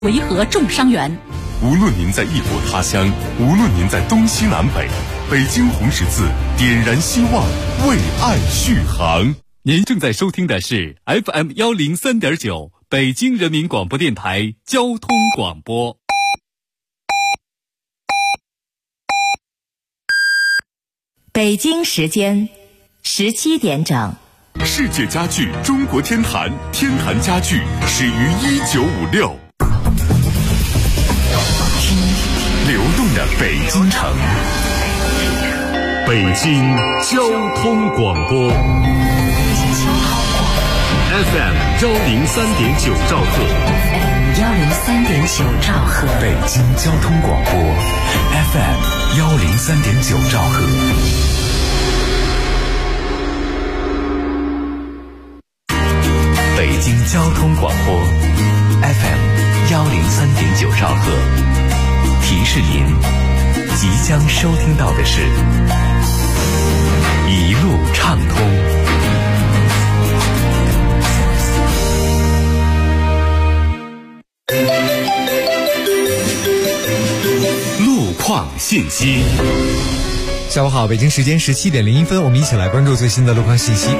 维和重伤员。 无论您在异国他乡，无论您在东西南北，北京红十字点燃希望，为爱续航。 您正在收听的是 FM103.9 北京人民广播电台交通广播。 北京时间17点整。 世界家具中国天坛，天坛家具始于1956。听流动的北京城，北京交通广播 FM103.9 兆赫 103.9 兆赫， 北京交通广播 FM103.9 兆赫。北京交通广播 FM103.9 兆赫，提示您即将收听到的是一路畅通。路况信息。 下午好，北京时间17点01分，我们一起来关注最新的路况信息。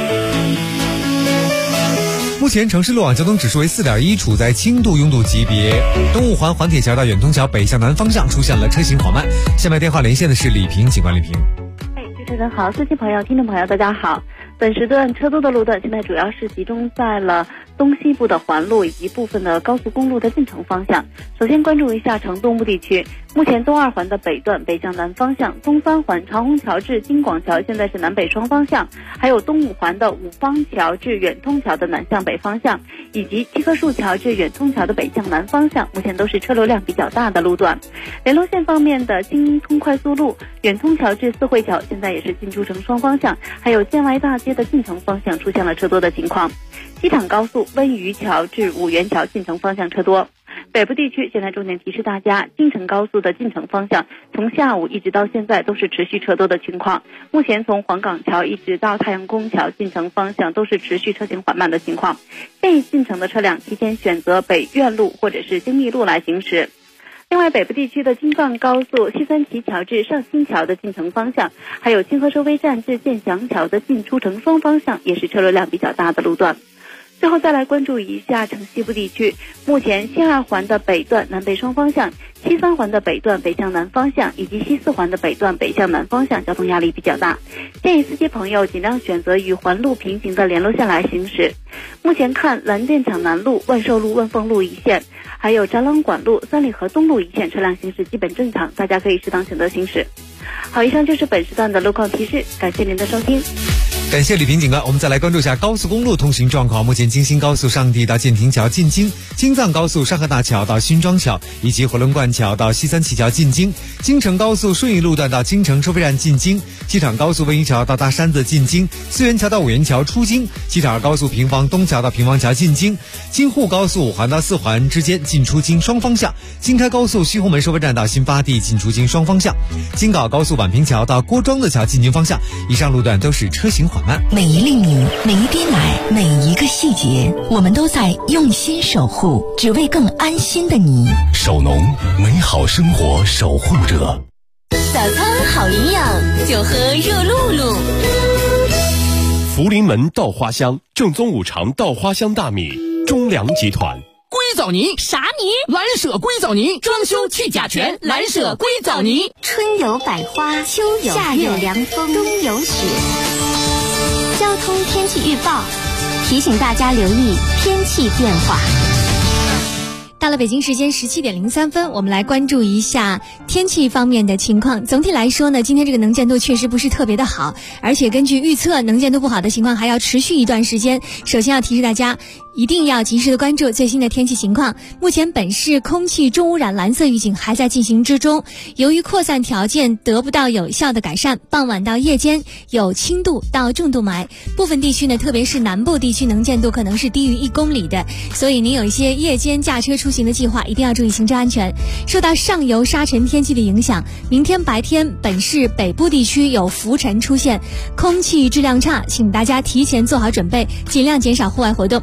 目前城市路网交通指数为 4.1， 处在轻度拥堵级别。东五环环铁桥到远通桥北向南方向出现了车行缓慢。下面电话连线的是李平，警官李平。 主持人好，司机朋友、听众朋友大家好。本时段车多的路段现在主要是集中在了东西部的环路以及部分的高速公路的进城方向。首先关注一下城东部地区，目前东二环的北段北向南方向，东三环长虹桥至京广桥现在是南北双方向，还有东五环的五方桥至远通桥的南向北方向，以及七棵树桥至远通桥的北向南方向，目前都是车流量比较大的路段。联络线方面的京通快速路远通桥至四惠桥现在也是进出城双方向，还有建外大街的进城方向出现了车多的情况。机场高速温榆桥至五原桥进城方向车多。北部地区现在重点提示大家，京承高速的进城方向从下午一直到现在都是持续车多的情况。目前从黄岗桥一直到太阳宫桥进城方向都是持续车行缓慢的情况，建议进城的车辆提前选择北苑路或者是京密路来行驶。另外，北部地区的京藏高速西三旗桥至上新桥的进城方向，还有清河收费站至建祥桥的进出城双方向也是车流量比较大的路段。最后再来关注一下城西部地区，目前西二环的北段南北双方向，西三环的北段北向南方向以及西四环的北段北向南方向交通压力比较大，建议司机朋友尽量选择与环路平行的联络线来行驶。目前看蓝靛厂南路、万寿路、万丰路一线，还有展览馆路、三里河东路一线车辆行驶基本正常，大家可以适当选择行驶。好，以上就是本时段的路况提示，感谢您的收听。 感谢李平警官，我们再来关注一下高速公路通行状况。目前京新高速上地到建亭桥进京，京藏高速上河大桥到新庄桥，以及回龙观桥到西三旗桥进京，京承高速顺义路段到京承收费站进京，机场高速温榆桥到大山子进京，四元桥到五元桥出京，机场二高速平房东桥到平房桥进京，京沪高速五环到四环之间进出京双方向，京开高速西红门收费站到新发地进出京双方向，京港高速宛平桥到郭庄子桥进京方向，以上路段都是车行缓慢。 每一粒米，每一滴奶，每一个细节，我们都在用心守护，只为更安心的你。 守农，美好生活守护者。 早餐好营养，就喝热露露。 福临门稻花香，正宗五常稻花香大米，中粮集团。 硅藻泥啥泥？ 蓝舍硅藻泥，装修去甲醛，蓝舍硅藻泥。 春有百花，秋有夏有凉风，冬有雪。交通天气预报提醒大家留意天气变化。 到了北京时间17点03分，我们来关注一下天气方面的情况。总体来说呢，今天这个能见度确实不是特别的好，而且根据预测，能见度不好的情况还要持续一段时间。首先要提示大家，一定要及时的关注最新的天气情况。目前本市空气重污染蓝色预警还在进行之中，由于扩散条件得不到有效的改善，傍晚到夜间有轻度到重度霾，部分地区呢，特别是南部地区能见度可能是低于1公里的，所以您有一些夜间驾车出行的计划一定要注意行车安全。受到上游沙尘天气的影响，明天白天本市北部地区有浮尘出现，空气质量差，请大家提前做好准备，尽量减少户外活动。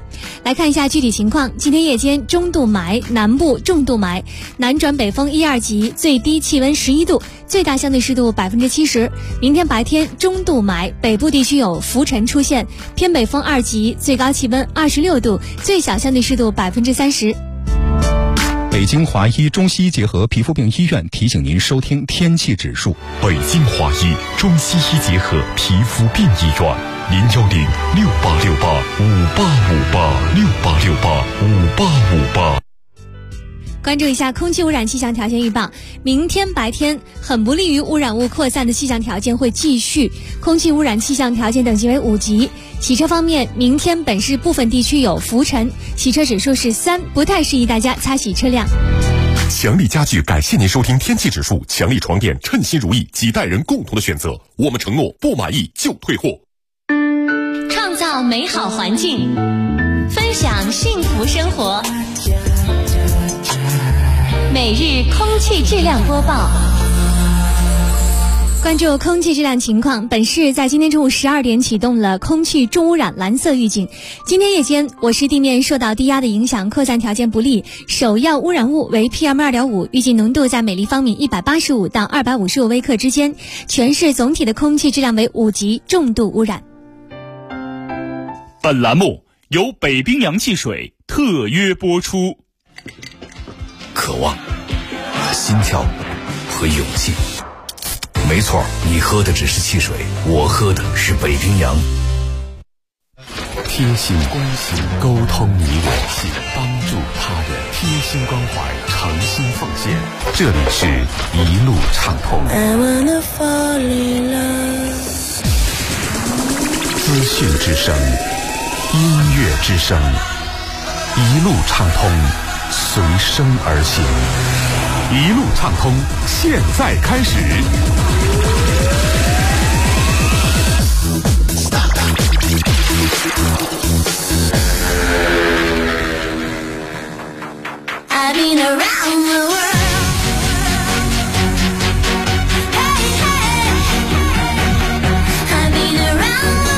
来看一下具体情况。今天夜间中度霾，南部重度霾，南转北风1、2级，最低气温11度，最大相对湿度70%。明天白天中度霾，北部地区有浮尘出现，偏北风2级，最高气温26度，最小相对湿度30%。 北京华医中西医结合皮肤病医院提醒您收听天气指数。 北京华医中西医结合皮肤病医院，0106868585858685858。 关注一下空气污染气象条件预报，明天白天很不利于污染物扩散的气象条件会继续，空气污染气象条件等级为5级。洗车方面，明天本市部分地区有浮尘，洗车指数是3，不太适宜大家擦洗车辆。 强力家具感谢您收听天气指数，强力床垫称心如意，几代人共同的选择，我们承诺不满意就退货。 创造美好环境，分享幸福生活。每日空气质量播报， 关注空气质量情况。本市在今天中午12点启动了空气重污染蓝色预警。今天夜间，我市地面受到低压的影响，扩散条件不利，首要污染物为 PM2.5， 预计浓度在每立方米185到255微克之间。全市总体的空气质量为5级重度污染。 本栏目由北冰洋汽水特约播出。 渴望、心跳和勇气。没错，你喝的只是汽水，我喝的是北冰洋。 贴心关心，沟通你我，帮助他人，贴心关怀，诚心奉献。这里是一路畅通。资讯之声，音乐之声，一路畅通，随声而行。一路畅通，现在开始。 I've been around the world. Hey, hey. I've been around the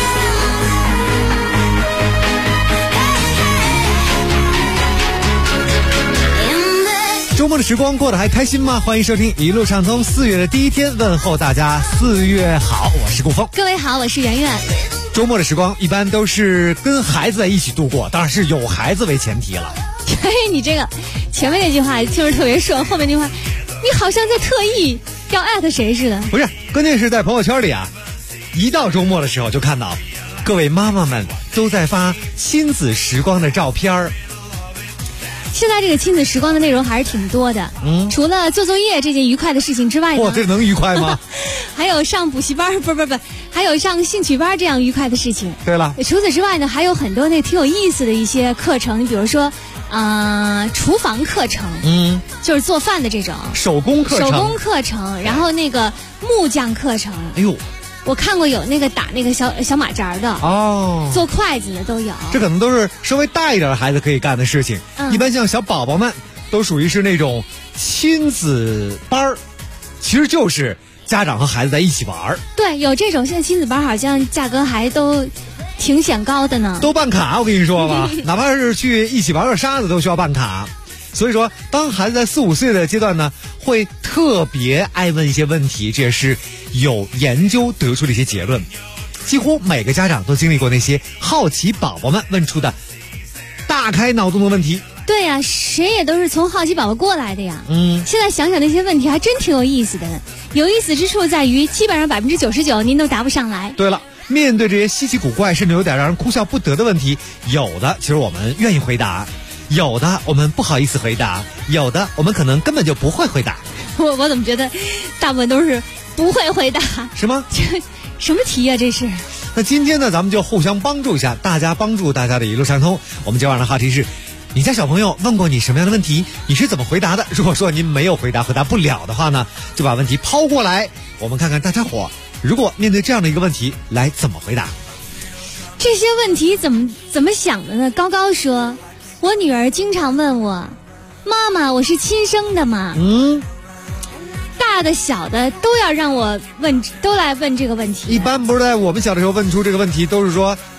world. 周末的时光过得还开心吗？欢迎收听一路畅通，4月的第一天，问候大家4月好，我是顾峰。 各位好，我是圆圆。 周末的时光一般都是跟孩子在一起度过，当然是有孩子为前提了。 嘿，你这个前面那句话听着特别顺，后面那句话你好像在特意要艾特谁似的。 不是，关键是在朋友圈里啊，一到周末的时候就看到各位妈妈们都在发亲子时光的照片儿。 现在这个亲子时光的内容还是挺多的，除了做作业这件愉快的事情之外呢， 哇，这能愉快吗？ 还有上补习班，不，还有上兴趣班这样愉快的事情。 对了， 除此之外呢，还有很多那挺有意思的一些课程，你比如说，厨房课程，就是做饭的这种手工课程，然后那个木匠课程， 哎呦。 我看过有那个打那个小马扎的哦， 做筷子的都有。 这可能都是稍微大一点的孩子可以干的事情。一般像小宝宝们都属于是那种亲子班儿，其实就是家长和孩子在一起玩儿。 对，有这种，现在亲子班好像价格还都挺显高的呢。 都办卡，我跟你说吧，哪怕是去一起玩个沙子都需要办卡。所以说，当孩子在4、5岁的阶段呢，会特别爱问一些问题，这也是有研究得出的一些结论。几乎每个家长都经历过那些好奇宝宝们问出的大开脑洞的问题。 对呀，谁也都是从好奇宝宝过来的呀。现在想想那些问题还真挺有意思的。有意思之处在于，基本上99%您都答不上来。 对了，面对这些稀奇古怪甚至有点让人哭笑不得的问题，有的其实我们愿意回答，有的我们不好意思回答，有的我们可能根本就不会回答。 我怎么觉得大部分都是不会回答？ 什么？ 什么题呀？这是？ 那今天呢，咱们就互相帮助一下，大家帮助大家的一路畅通。我们今晚的话题是：你家小朋友问过你什么样的问题？你是怎么回答的？如果说您没有回答不了的话呢，就把问题抛过来，我们看看大家伙如果面对这样的一个问题来怎么回答。 这些问题怎么想的呢？高高说，我女儿经常问我，妈妈，我是亲生的吗？大的小的都要让我问，都来问这个问题。 一般不是在我们小的时候问出这个问题，都是说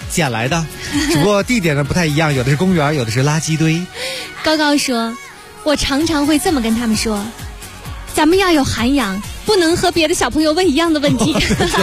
捡来的，只不过地点呢不太一样，有的是公园，有的是垃圾堆。 高高说，我常常会这么跟他们说，咱们要有涵养，不能和别的小朋友问一样的问题。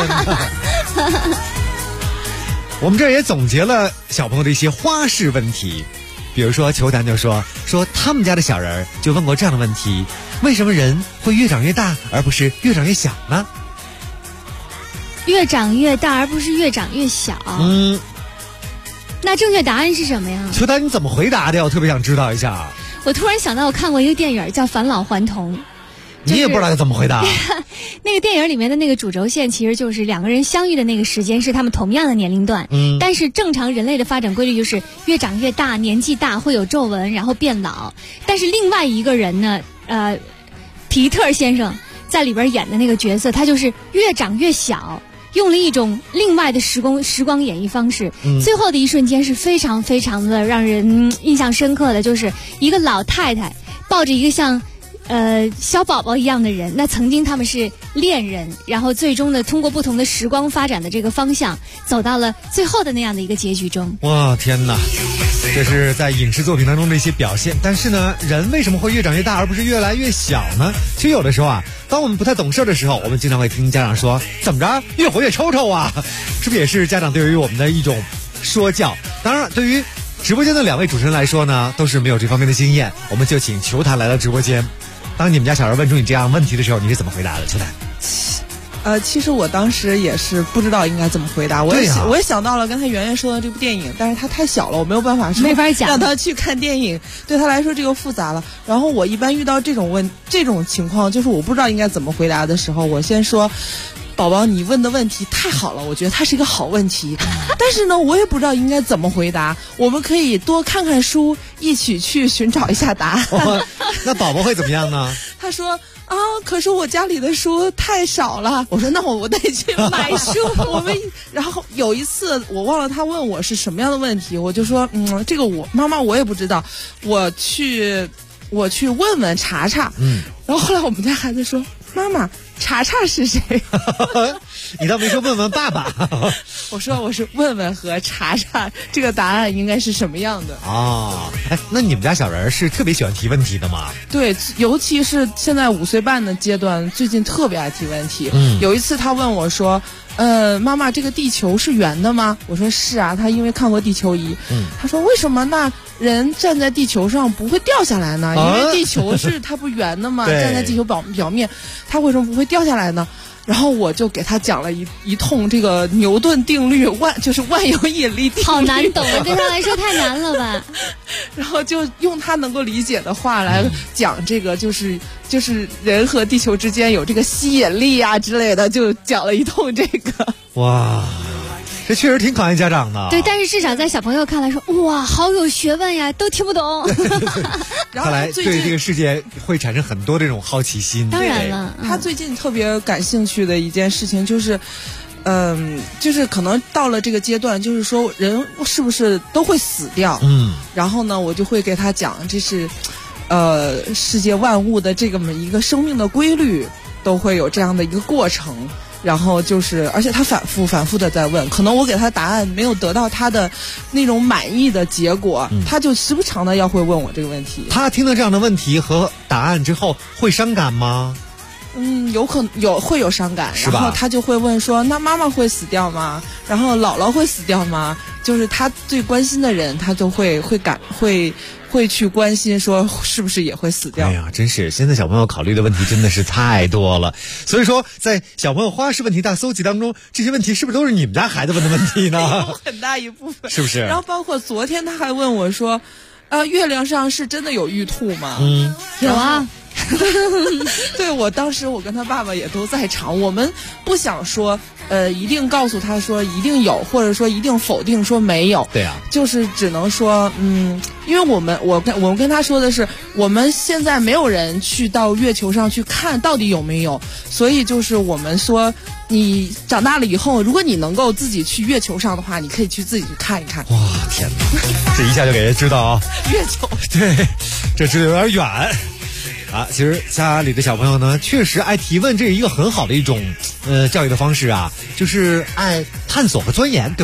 我们这儿也总结了小朋友的一些花式问题，比如说球坛就说他们家的小人就问过这样的问题：为什么人会越长越大，而不是越长越小呢？ 越长越大，而不是越长越小。那正确答案是什么呀？ 球坛你怎么回答的？我特别想知道一下。 我突然想到，我看过一个电影叫《返老还童》。 你也不知道他怎么回答。 那个电影里面的那个主轴线其实就是两个人相遇的那个时间是他们同样的年龄段，但是正常人类的发展规律就是越长越大，年纪大会有皱纹，然后变老。但是另外一个人呢，皮特先生在里边演的那个角色，他就是越长越小，用了一种另外的时光演绎方式。最后的一瞬间是非常非常的让人印象深刻的，就是一个老太太抱着一个像小宝宝一样的人，那曾经他们是恋人，然后最终呢通过不同的时光发展的这个方向，走到了最后的那样的一个结局中。 哇，天哪，这是在影视作品当中的一些表现。但是呢，人为什么会越长越大而不是越来越小呢？其实有的时候啊，当我们不太懂事的时候，我们经常会听家长说，怎么着越活越抽抽啊，是不是也是家长对于我们的一种说教？当然对于直播间的两位主持人来说呢，都是没有这方面的经验，我们就请球坛来到直播间。当你们家小孩问出你这样问题的时候，你是怎么回答的？球坛？ 其实我当时也是不知道应该怎么回答。我也想到了刚才圆圆说的这部电影，但是他太小了，我没有办法说， 没法讲， 让他去看电影，对他来说这个复杂了。然后我一般遇到这种情况，就是我不知道应该怎么回答的时候，我先说，宝宝，你问的问题太好了，我觉得它是一个好问题，但是呢，我也不知道应该怎么回答。我们可以多看看书，一起去寻找一下答案。 那宝宝会怎么样呢？ 他说啊，可是我家里的书太少了。我说那我得去买书。然后有一次我忘了他问我是什么样的问题，我就说这个妈妈我也不知道，我去问问查查。然后后来我们家孩子说，妈妈，查查是谁？ 你倒没说问问爸爸。 我是问问和查查这个答案应该是什么样的啊？那你们家小人是特别喜欢提问题的吗？ 对，尤其是现在5岁半的阶段，最近特别爱提问题。有一次他问我说，妈妈，这个地球是圆的吗？我说是啊，他因为看过地球仪。他说为什么那人站在地球上不会掉下来呢？因为地球是它不圆的嘛，站在地球表面，它为什么不会掉下来呢？然后我就给他讲了一通这个牛顿定律，就是万有引力定律。 好难懂啊，对他来说太难了吧？ 然后就用他能够理解的话来讲这个，就是人和地球之间有这个吸引力啊之类的，就讲了一通这个。 哇，这确实挺考验家长的。 对，但是至少在小朋友看来说，哇，好有学问呀，都听不懂。 看来对这个世界会产生很多这种好奇心。 当然了， 他最近特别感兴趣的一件事情就是，就是可能到了这个阶段，就是说人是不是都会死掉？然后呢，我就会给他讲，这是，世界万物的这么一个生命的规律，都会有这样的一个过程。然后就是，而且他反复的在问，可能我给他答案没有得到他的那种满意的结果，他就时不常的要会问我这个问题。 他听到这样的问题和答案之后会伤感吗？ 会有伤感， 是吧？ 然后他就会问说，那妈妈会死掉吗？然后姥姥会死掉吗？就是他最关心的人，他就会去关心说是不是也会死掉。 哎呀，真是现在小朋友考虑的问题真的是太多了。所以说在小朋友花式问题大搜集当中，这些问题是不是都是你们家孩子问的问题呢？ 有很大一部分， 是不是？ 然后包括昨天他还问我说，月亮上是真的有玉兔吗？ 有啊。 对，我当时我跟他爸爸也都在场，我们不想说一定告诉他说一定有，或者说一定否定说没有。 对啊， 就是只能说因为我们跟他说的是，我们现在没有人去到月球上去看到底有没有，所以就是我们说你长大了以后，如果你能够自己去月球上的话，你可以去自己去看一看。 哇，天哪，这一下就给人知道啊！ 月球， 对，这知道有点远。其实家里的小朋友呢，确实爱提问，这是一个很好的一种教育的方式啊，就是爱探索和钻研，对吧？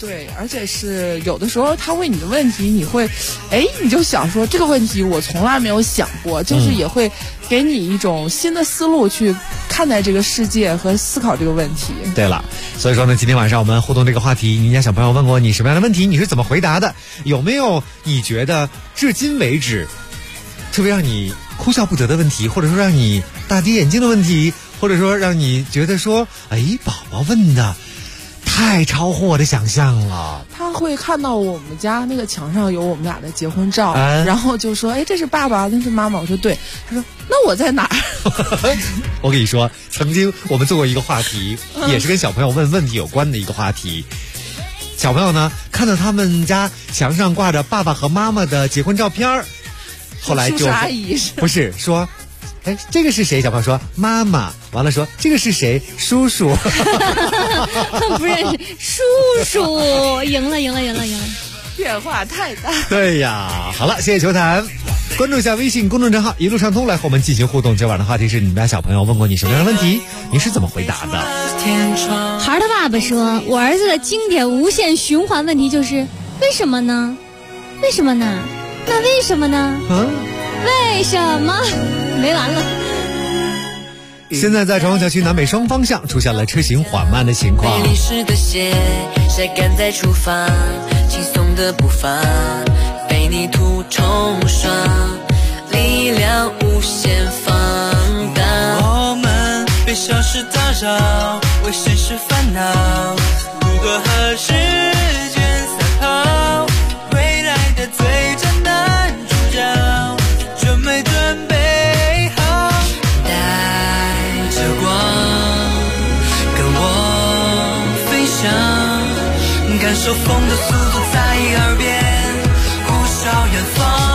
对，而且是有的时候他问你的问题，你就想说这个问题我从来没有想过，就是也会给你一种新的思路去看待这个世界和思考这个问题。 对了，所以说呢，今天晚上我们互动这个话题，您家小朋友问过你什么样的问题，你是怎么回答的？有没有你觉得至今为止特别让你哭笑不得的问题，或者说让你大跌眼镜的问题，或者说让你觉得说，宝宝问的太超乎我的想象了。 他会看到我们家那个墙上有我们俩的结婚照，然后就说这是爸爸，那是妈妈。我说对，他说那我在哪儿？ 我跟你说，曾经我们做过一个话题，也是跟小朋友问问题有关的一个话题。小朋友呢看到他们家墙上挂着爸爸和妈妈的结婚照片，后来就叔叔阿姨是不是说这个是谁？小朋友说妈妈，完了说这个是谁？叔叔。 不认识，叔叔赢了。 变化太大。 对呀，好了，谢谢球坛。关注一下微信公众账号一路畅通，来和我们进行互动。今晚的话题是你们家小朋友问过你什么样的问题，你是怎么回答的？ 孩儿的爸爸说，我儿子的经典无限循环问题就是为什么呢？为什么呢？那为什么呢？为什么？没完了。 现在在朝阳小区南北双方向出现了车行缓慢的情况。 被淋湿的鞋晒干再出发，轻松的步伐被泥土冲刷，力量无限放大。我们被小事打扰，为现实烦恼，如何和时间赛跑？未来的最佳男主角，准没准备好？带着光跟我飞翔，感受风的速度在耳边呼啸远方。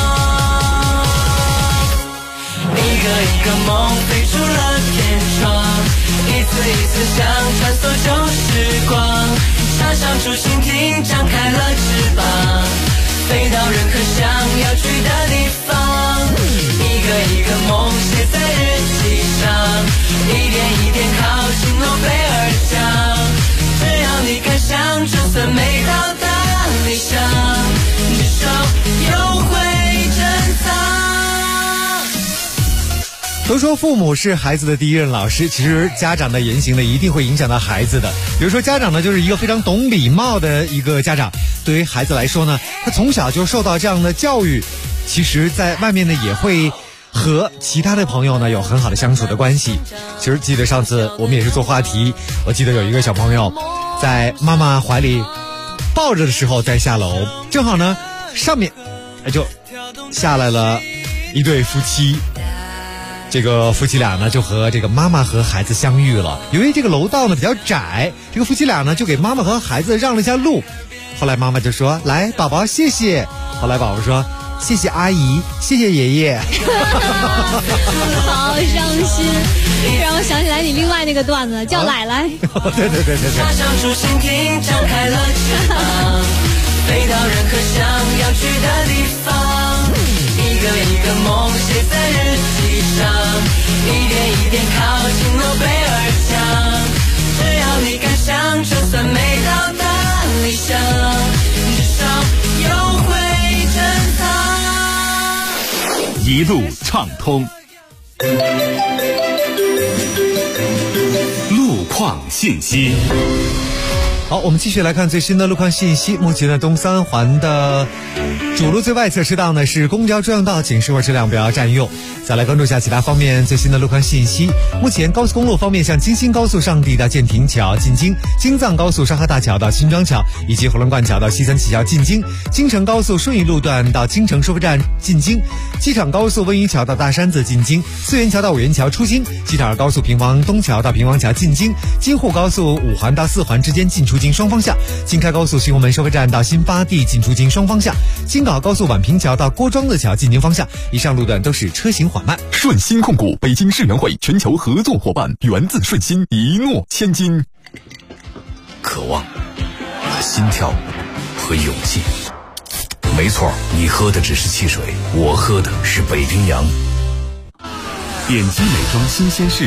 一个一个梦飞出了天窗，一次一次想穿梭旧时光，想象出蜻蜓张开了翅膀，飞到任何想要去的地方。一个一个梦写在日记上，一点一点靠近诺贝尔奖。只要你敢想，就算没到达理想，至少有会珍藏。 都说父母是孩子的第一任老师，其实家长的言行呢一定会影响到孩子的。比如说家长呢就是一个非常懂礼貌的一个家长，对于孩子来说呢，他从小就受到这样的教育，其实在外面呢也会和其他的朋友呢有很好的相处的关系。其实记得上次我们也是做话题，我记得有一个小朋友在妈妈怀里抱着的时候在下楼，正好呢上面就下来了一对夫妻。这个夫妻俩呢就和这个妈妈和孩子相遇了。由于这个楼道呢比较窄，这个夫妻俩呢就给妈妈和孩子让了一下路。后来妈妈就说，来宝宝谢谢。后来宝宝说，谢谢阿姨，谢谢爷爷。 好伤心，让我想起来你另外那个段子叫奶奶。 对。 想象出蜻蜓张开了翅膀，飞到任何想要去的地方。一个一个梦写在日记上，一点一点靠近诺贝尔奖。只要你敢想，就算没到达理想，至少有会珍藏。 一路畅通，路况信息。 好，我们继续来看最新的路况信息。目前的东三环的主路最外侧车道呢是公交专用道，请视为车辆不要占用。再来关注一下其他方面最新的路况信息。目前高速公路方面，像京新高速上地到建亭桥进京，京藏高速上河大桥到新庄桥，以及火龙观桥到西三旗桥进京，京承高速顺义路段到京城收费站进京，机场高速温榆桥到大山子进京，淄源桥到五原桥出京，西塔尔高速平王东桥到平王桥进京，京沪高速五环到四环之间进出京双方向，京开高速新红门收费站到新发地进出京双方向，京港高速宛平桥到郭庄子桥进京方向，以上路段都是车行缓慢。 顺心控股北京世园会全球合作伙伴，源自顺心，一诺千金。 渴望、心跳和勇气。没错，你喝的只是汽水，我喝的是北冰洋。 点击美妆新鲜事，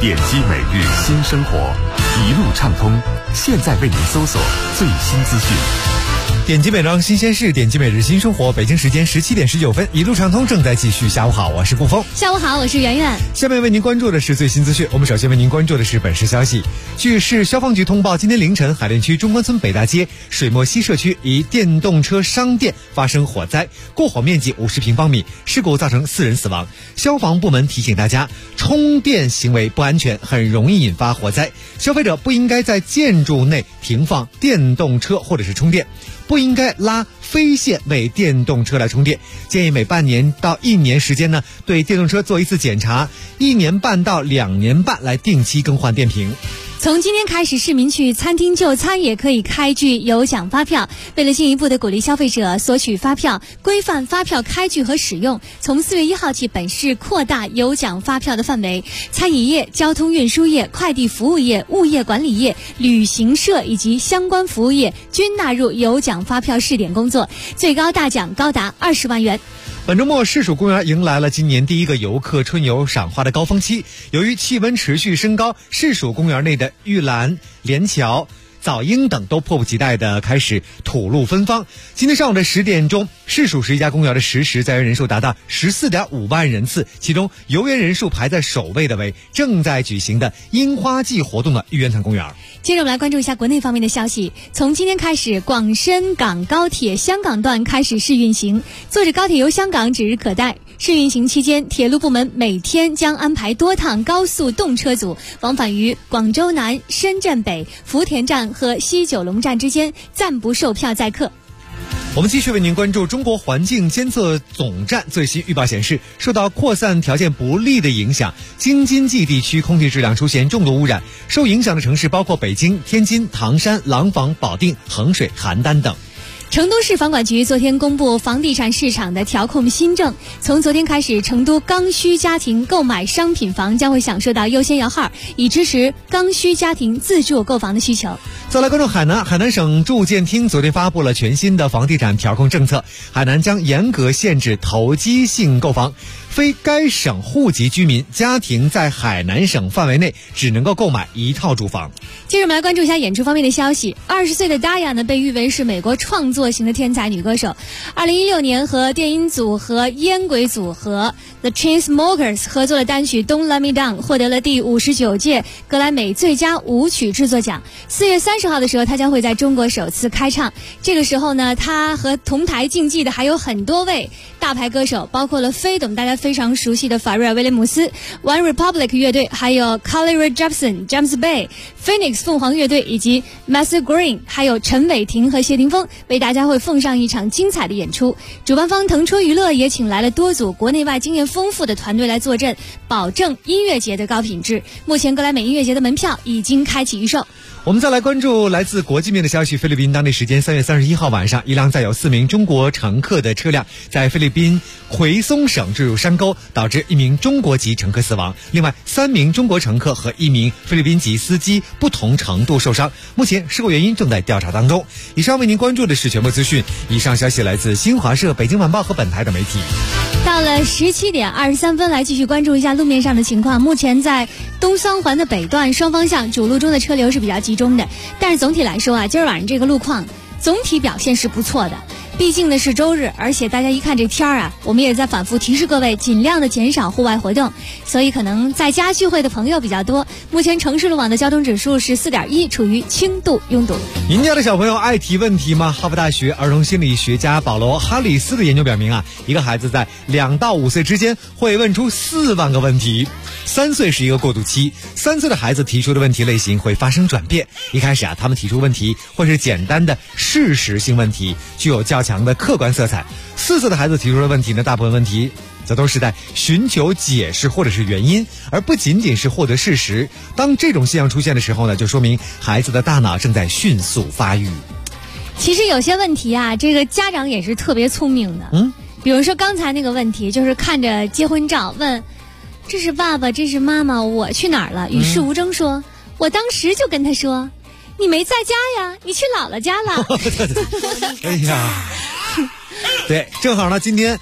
点击每日新生活，一路畅通。现在为您搜索最新资讯。 点击每日新鲜事，点击每日新生活。北京时间17点19分，一路畅通正在继续。下午好，我是顾峰。 下午好，我是圆圆。 下面为您关注的是最新资讯。我们首先为您关注的是本市消息。据市消防局通报，今天凌晨，海淀区中关村北大街水墨西社区一电动车商店发生火灾，过火面积50平方米，事故造成4人死亡。消防部门提醒大家，充电行为不安全，很容易引发火灾。消费者不应该在建筑内停放电动车或者是充电，不应该拉非线为电动车来充电，建议每半年到1年时间呢，对电动车做一次检查，1年半到2年半来定期更换电瓶。 从今天开始，市民去餐厅就餐也可以开具有奖发票。为了进一步的鼓励消费者索取发票，规范发票开具和使用，从4月1号起，本市扩大有奖发票的范围，餐饮业、交通运输业、快递服务业、物业管理业、旅行社以及相关服务业均纳入有奖发票试点工作，最高大奖高达20万元。 本周末，市属公园迎来了今年第一个游客春游赏花的高峰期。由于气温持续升高，市属公园内的玉兰、连桥、早樱等都迫不及待地开始吐露芬芳。今天上午的10点钟，市属11家公园的实时在园人数达到14.5万人次，其中游园人数排在首位的为正在举行的樱花季活动的玉渊潭公园。 接着我们来关注一下国内方面的消息。从今天开始，广深港高铁香港段开始试运行，坐着高铁游香港指日可待。试运行期间，铁路部门每天将安排多趟高速动车组往返于广州南、深圳北、福田站和西九龙站之间，暂不售票载客。 我们继续为您关注中国环境监测总站最新预报显示，受到扩散条件不利的影响，京津冀地区空气质量出现重度污染，受影响的城市包括北京、天津、唐山、廊坊、保定、衡水、邯郸等。 成都市房管局昨天公布房地产市场的调控新政，从昨天开始，成都刚需家庭购买商品房将会享受到优先摇号，以支持刚需家庭自住购房的需求。 再来关注海南，海南省住建厅昨天发布了全新的房地产调控政策，海南将严格限制投机性购房，非该省户籍居民家庭在海南省范围内只能够购买1套住房。 接着我们来关注一下演出方面的消息。20岁的 Daya 呢，被誉为是美国创作型的天才女歌手。2016年和电音组合烟鬼组合 The Chainsmokers 合作的单曲 Don't Let Me Down 获得了第59届格莱美最佳舞曲制作奖。4月30号的时候，她将会在中国首次开唱。这个时候呢，她和同台竞技的还有很多位大牌歌手，包括了飞董大家非常熟悉的法瑞尔·威廉姆斯、One Republic 乐队，还有 Carly Rae Jepsen、James Bay、Phoenix 凤凰乐队以及 Master Green， 还有陈伟霆和谢霆锋，为大家会奉上一场精彩的演出。主办方腾出娱乐也请来了多组国内外经验丰富的团队来坐镇，保证音乐节的高品质。目前格莱美音乐节的门票已经开启预售。 我们再来关注来自国际面的消息。菲律宾当地时间3月31号晚上，一辆载有4名中国乘客的车辆在菲律宾奎松省坠入山沟，导致1名中国籍乘客死亡，另外3名中国乘客和1名菲律宾籍司机不同程度受伤。目前事故原因正在调查当中。以上为您关注的是全部资讯，以上消息来自新华社、北京晚报和本台等媒体。 到了17点23分，来继续关注一下路面上的情况。目前在东三环的北段双方向主路中的车流是比较集中的，但是总体来说啊，今儿晚上这个路况总体表现是不错的。毕竟呢是周日，而且大家一看这天儿啊，我们也在反复提示各位尽量的减少户外活动，所以可能在家聚会的朋友比较多。目前城市路网的交通指数是4.1，处于轻度拥堵。 您家的小朋友爱提问题吗？哈佛大学儿童心理学家保罗·哈里斯的研究表明啊，一个孩子在2到5岁之间会问出4万个问题。3岁是一个过渡期，3岁的孩子提出的问题类型会发生转变。一开始啊，他们提出问题会是简单的事实性问题，具有较强的客观色彩。4岁的孩子提出的问题呢，大部分问题则都是在寻求解释或者是原因，而不仅仅是获得事实。当这种现象出现的时候呢，就说明孩子的大脑正在迅速发育。 其实有些问题啊，这个家长也是特别聪明的。比如说刚才那个问题，就是看着结婚照问，这是爸爸，这是妈妈，我去哪儿了？与世无争说，我当时就跟他说，你没在家呀，你去姥姥家了。 哎呀，对，正好呢，今天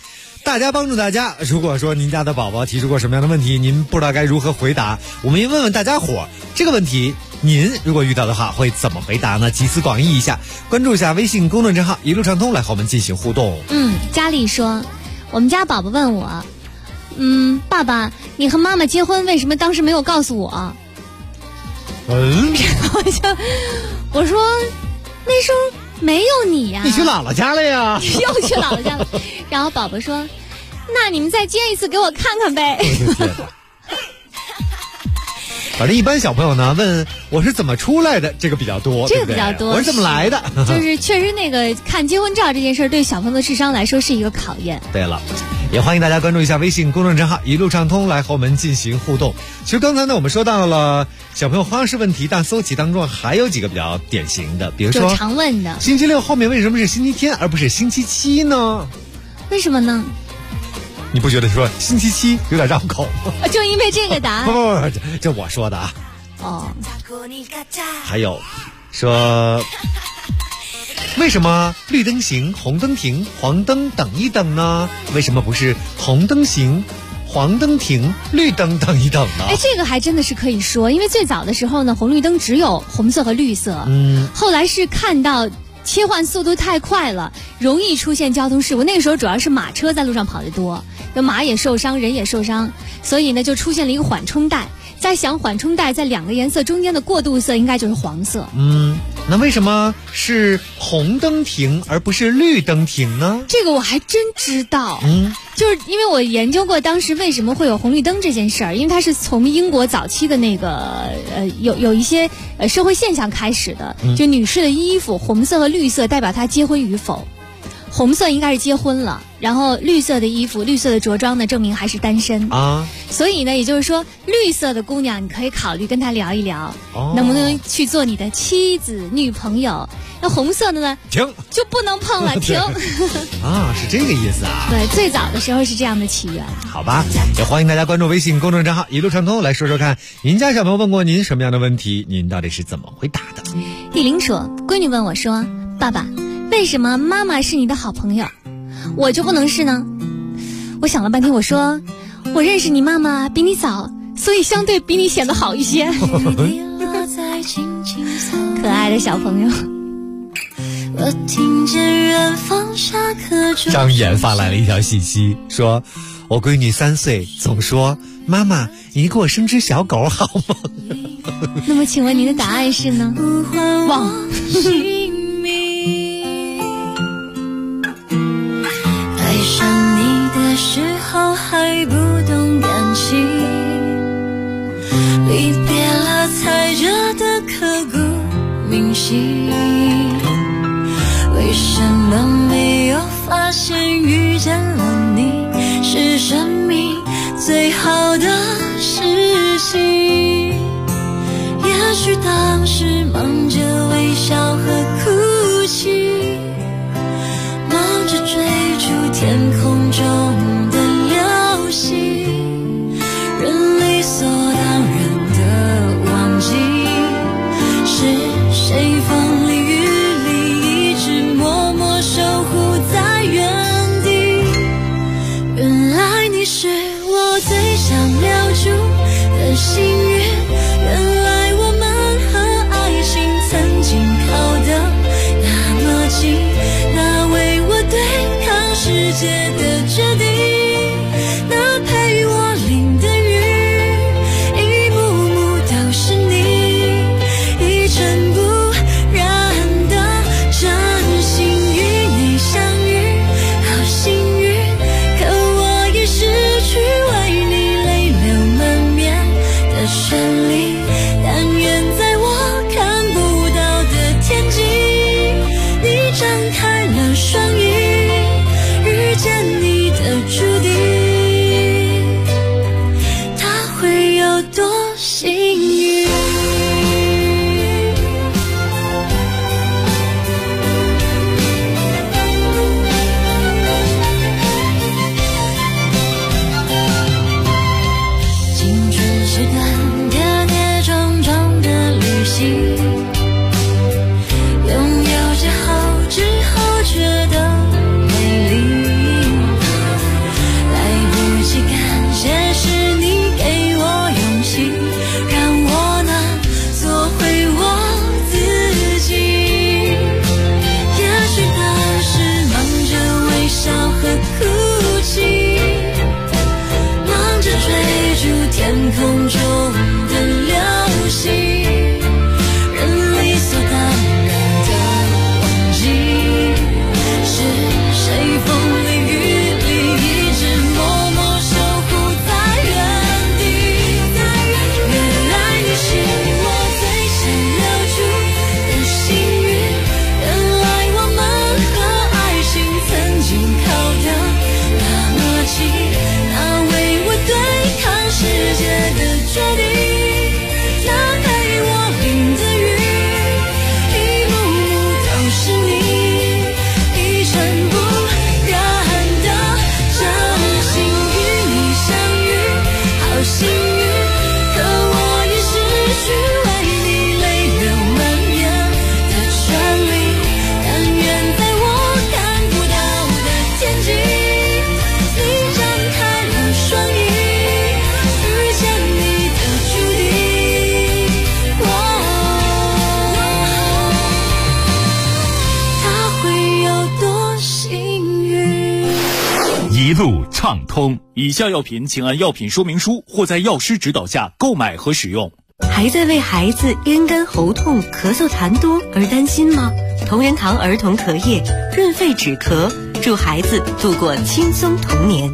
大家帮助大家。如果说您家的宝宝提出过什么样的问题，您不知道该如何回答，我们也问问大家伙这个问题，您如果遇到的话会怎么回答呢？集思广益一下，关注一下微信公众账号一路畅通来和我们进行互动。 佳丽说，我们家宝宝问我，爸爸，你和妈妈结婚为什么当时没有告诉我？我说那时候没有你呀。 你去姥姥家了呀？ 又去姥姥家了。然后宝宝说，那你们再结一次给我看看呗。 反正一般小朋友呢问我是怎么出来的，这个比较多， 这个比较多。 我是怎么来的？ 就是确实那个看结婚照这件事对小朋友的智商来说是一个考验。 对了，也欢迎大家关注一下微信公众账号一路畅通来和我们进行互动。其实刚才呢我们说到了小朋友花式问题，但搜集当中还有几个比较典型的，比如说常问的星期六后面为什么是星期天而不是星期七呢？ 为什么呢？ 你不觉得说星期七有点绕口吗？ 就因为这个答案？ 不，这我说的啊。还有说为什么绿灯行，红灯停，黄灯等一等呢？为什么不是红灯行，黄灯停，绿灯等一等呢？ 这个还真的是可以说，因为最早的时候呢，红绿灯只有红色和绿色，后来是看到切换速度太快了，容易出现交通事故。那个时候主要是马车在路上跑得多，马也受伤，人也受伤，所以呢就出现了一个缓冲带。在想缓冲带在两个颜色中间的过渡色应该就是黄色。 那为什么是红灯停而不是绿灯停呢？ 这个我还真知道。就是因为我研究过当时为什么会有红绿灯这件事儿，因为它是从英国早期的那个有一些社会现象开始的，就女士的衣服红色和绿色代表她结婚与否。红色应该是结婚了，然后绿色的衣服、绿色的着装呢，证明还是单身啊。所以呢，也就是说，绿色的姑娘你可以考虑跟她聊一聊，能不能去做你的妻子、女朋友。那红色的呢， 停， 就不能碰了，停。 啊，是这个意思啊。 对，最早的时候是这样的起源。 好吧，也欢迎大家关注微信公众账号一路畅通，来说说看，您家小朋友问过您什么样的问题，您到底是怎么回答的？ 地灵说，闺女问我说，爸爸，为什么妈妈是你的好朋友，我就不能是呢？我想了半天，我说我认识你妈妈比你早，所以相对比你显得好一些。可爱的小朋友。 我听见远方下课钟。 张岩发来了一条信息，说我闺女3岁，总说妈妈你给我生只小狗好吗？ 那么请问您的答案是呢？忘。 爱上你的时候还不懂感情，离别了才觉得刻骨铭心。为什么没有发现遇见了你是生命最好的事情？也许当时忙着微笑和哭泣，忙着追逐天空中的流星，人理所当然的忘记是谁风里雨里一直默默守护在原地。原来你是我最想留住的幸运，原来我们和爱情曾经靠得那么近，那为我对抗世界的决定，那陪我淋的雨，一幕幕都是你，一尘不染的真心与你相遇，好幸运，可我已失去为你泪流满面的空中的流星，人理所当然的忘记，是谁风里雨里一直默默守护在原地。原来你是我最想留住的幸运，原来我们和爱情曾经靠得那么近，那为我对抗世界的决定，那陪我淋的雨，一幕幕都是你，一尘不染的真心与你相遇，好幸运，可我已失去为你泪流满面的权利，但愿在我看不到的天际，你张开了双翼，遇见你的注定。他会有多幸运？ 一路畅通。以下药品请按药品说明书或在药师指导下购买和使用。 还在为孩子咽干喉痛、咳嗽痰多而担心吗？同仁堂儿童咳液润肺止咳，助孩子度过轻松童年。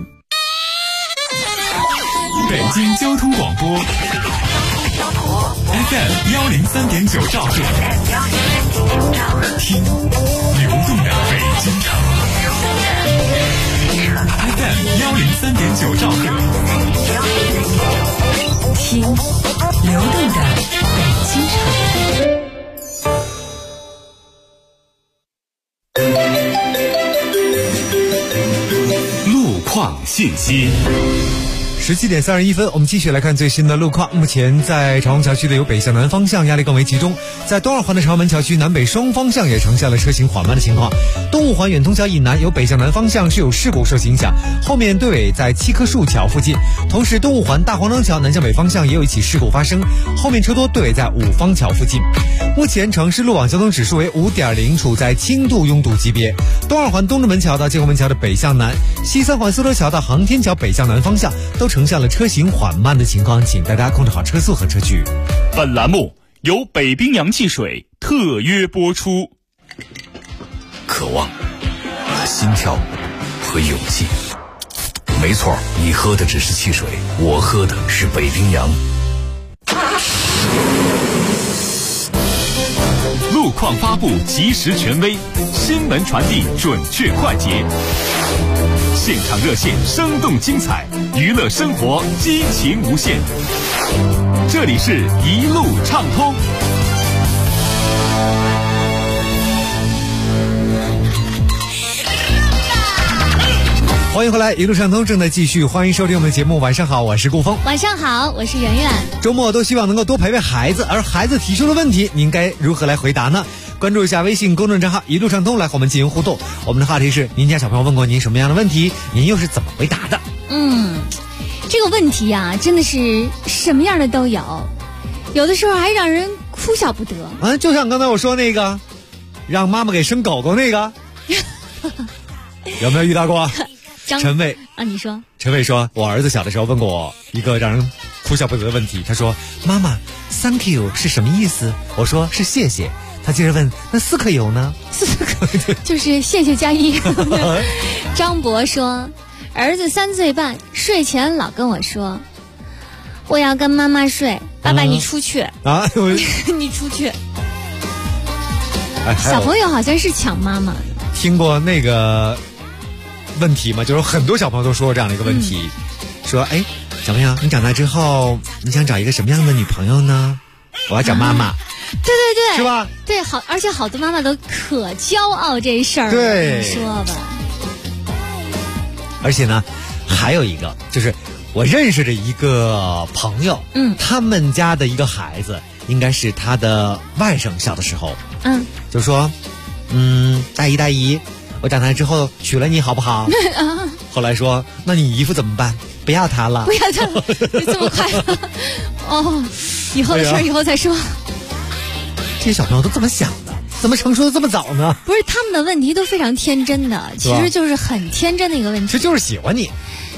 北京交通广播 FM 103.9兆赫，听流动的北京城。FM 103.9兆赫， 听流动的北京城。 路况信息。 17点31分，我们继续来看最新的路况。目前在长虹桥区的有北向南方向压力更为集中，在东二环的朝门桥区南北双方向也呈现了车行缓慢的情况。东五环远通桥以南有北向南方向是有事故受影响，后面队尾在七棵树桥附近。同时东五环大黄庄桥南向北方向也有一起事故发生，后面车多，队尾在五方桥附近。目前城市路网交通指数为5.0，处在轻度拥堵级别。东二环东直门桥到建国门桥的北向南，西三环苏州桥到航天桥北向南方向都呈现了车行缓慢的情况，请大家控制好车速和车距。 本栏目由北冰洋汽水特约播出。 渴望、心跳和勇气。没错，你喝的只是汽水，我喝的是北冰洋。 路况发布及时权威，新闻传递准确快捷，现场热线生动精彩，娱乐生活激情无限。这里是一路畅通。 欢迎回来，一路畅通正在继续，欢迎收听我们的节目。晚上好，我是顾峰。 晚上好，我是圆圆。 周末都希望能够多陪陪孩子，而孩子提出的问题，您该如何来回答呢？关注一下微信公众账号一路畅通，来和我们进行互动。我们的话题是：您家小朋友问过您什么样的问题，您又是怎么回答的？ 这个问题啊，真的是什么样的都有，有的时候还让人哭笑不得。 就像刚才我说那个，让妈妈给生狗狗那个，有没有遇到过？陈伟啊，你说。 陈伟说，我儿子小的时候问过我一个让人哭笑不得的问题，他说：“妈妈 ，Thank you 是什么意思？”我说是谢谢。他接着问：“那4颗油呢？” 就是谢谢加一。张博说，儿子3岁半，睡前老跟我说：“我要跟妈妈睡，爸爸你出去啊，你出去。”小朋友好像是抢妈妈。 听过那个问题吗？就是很多小朋友都说过这样的一个问题，说：“哎，小朋友，你长大之后你想找一个什么样的女朋友呢？”我要找妈妈。 对对对， 是吧？ 对，好，而且好多妈妈都可骄傲这事儿。 对， 你说吧。 而且呢，还有一个就是我认识的一个朋友，他们家的一个孩子，应该是他的外甥，小的时候，就说，大姨，我长大之后娶了你好不好？后来说，那你姨夫怎么办？不要他了。不要他了， 这么快？哦，以后的事儿以后再说。 这些小朋友都怎么想的？怎么成熟的这么早呢？ 不是，他们的问题都非常天真的，其实就是很天真的一个问题。 这就是喜欢你。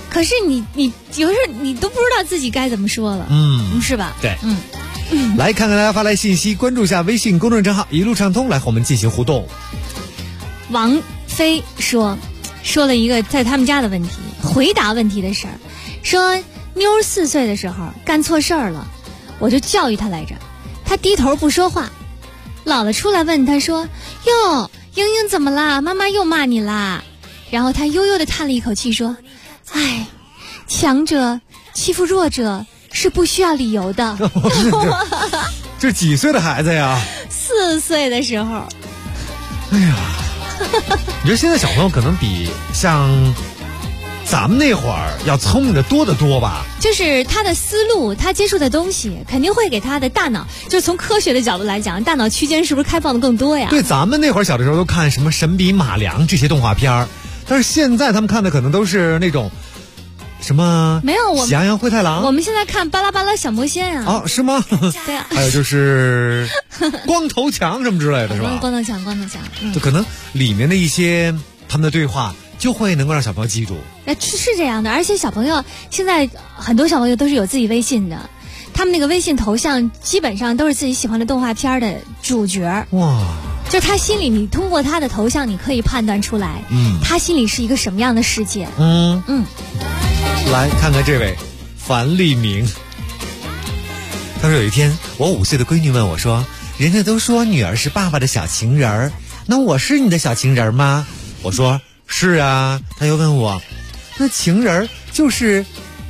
可是你有时候你都不知道自己该怎么说了，是吧？ 对，来看看大家发来信息，关注一下微信公众账号一路畅通，来和我们进行互动。 王飞说了一个在他们家的问题，回答问题的事儿，说妞儿4岁的时候干错事儿了，我就教育她来着，她低头不说话，姥姥出来问她说：“哟，英英怎么啦？妈妈又骂你啦？”然后她悠悠地叹了一口气说：“哎，强者欺负弱者是不需要理由的。” 这几岁的孩子呀 ？4岁的时候。 哎呀，你觉得现在小朋友可能比像咱们那会儿要聪明的多得多吧？ 就是他的思路，他接触的东西肯定会给他的大脑，就从科学的角度来讲，大脑区间是不是开放的更多呀？ 对，咱们那会儿小的时候都看什么神笔马良这些动画片儿，但是现在他们看的可能都是那种什么没有喜羊羊灰太狼， 我们现在看巴拉巴拉小魔仙啊。 哦，是吗？ 对啊。 还有就是光头强什么之类的，是吧？ 光头强， 就可能里面的一些他们的对话就会能够让小朋友记住。 是这样的，而且小朋友现在很多小朋友都是有自己微信的，他们那个微信头像基本上都是自己喜欢的动画片的主角。 哇！ 就他心里，你通过他的头像，你可以判断出来，他心里是一个什么样的世界。 来看看这位樊立明，他说有一天我5岁的闺女问我说：“人家都说女儿是爸爸的小情人儿，那我是你的小情人吗？”我说是啊。他又问我，那情人就是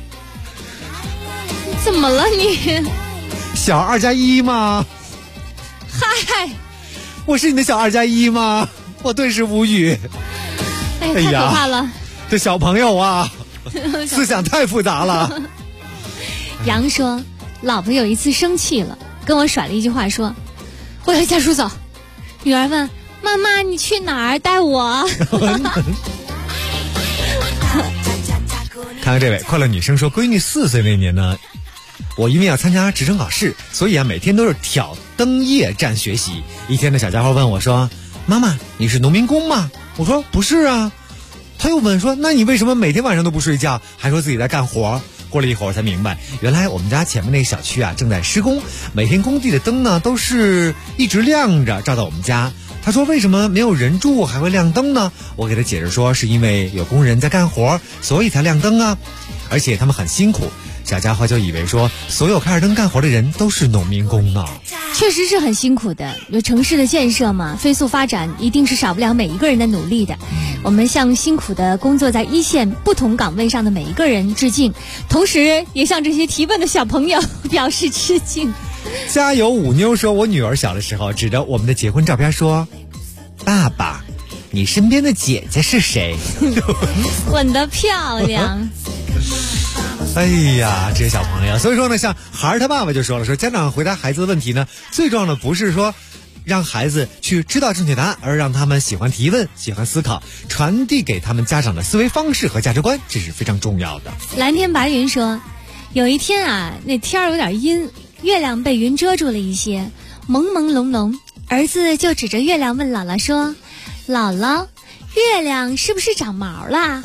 怎么了你？ 小2+1吗？ 嗨， 我是你的小2+1吗？我顿时无语。 哎，太可怕了！ 这小朋友啊，思想太复杂了。 杨说，老婆有一次生气了，跟我甩了一句话说：“我要下出走。”女儿问：“妈妈，你去哪儿？带我。” 看看这位快乐女生说，闺女4岁那年呢，我因为要参加职称考试，所以每天都是挑灯夜战学习。一天的小家伙问我说：“妈妈，你是农民工吗？”我说：“不是啊。”他又问说：“那你为什么每天晚上都不睡觉，还说自己在干活？”过了一会儿我才明白，原来我们家前面那个小区啊正在施工，每天工地的灯呢都是一直亮着，照到我们家。他说为什么没有人住还会亮灯呢？我给他解释说是因为有工人在干活，所以才亮灯啊，而且他们很辛苦。小家伙就以为说所有开着灯干活的人都是农民工呢。 确实是很辛苦的，有城市的建设嘛，飞速发展一定是少不了每一个人的努力的。我们向辛苦的工作在一线不同岗位上的每一个人致敬，同时也向这些提问的小朋友表示致敬。 加油五妞说，我女儿小的时候指着我们的结婚照片说：“爸爸，你身边的姐姐是谁？” 吻得漂亮。 哎呀，这些小朋友，所以说呢，像孩儿他爸爸就说了，说家长回答孩子的问题呢，最重要的不是说让孩子去知道正确答案，而让他们喜欢提问，喜欢思考，传递给他们家长的思维方式和价值观，这是非常重要的。 蓝天白云说，有一天啊，那天儿有点阴，月亮被云遮住了一些，朦朦胧胧，儿子就指着月亮问姥姥说：“姥姥，月亮是不是长毛啦？”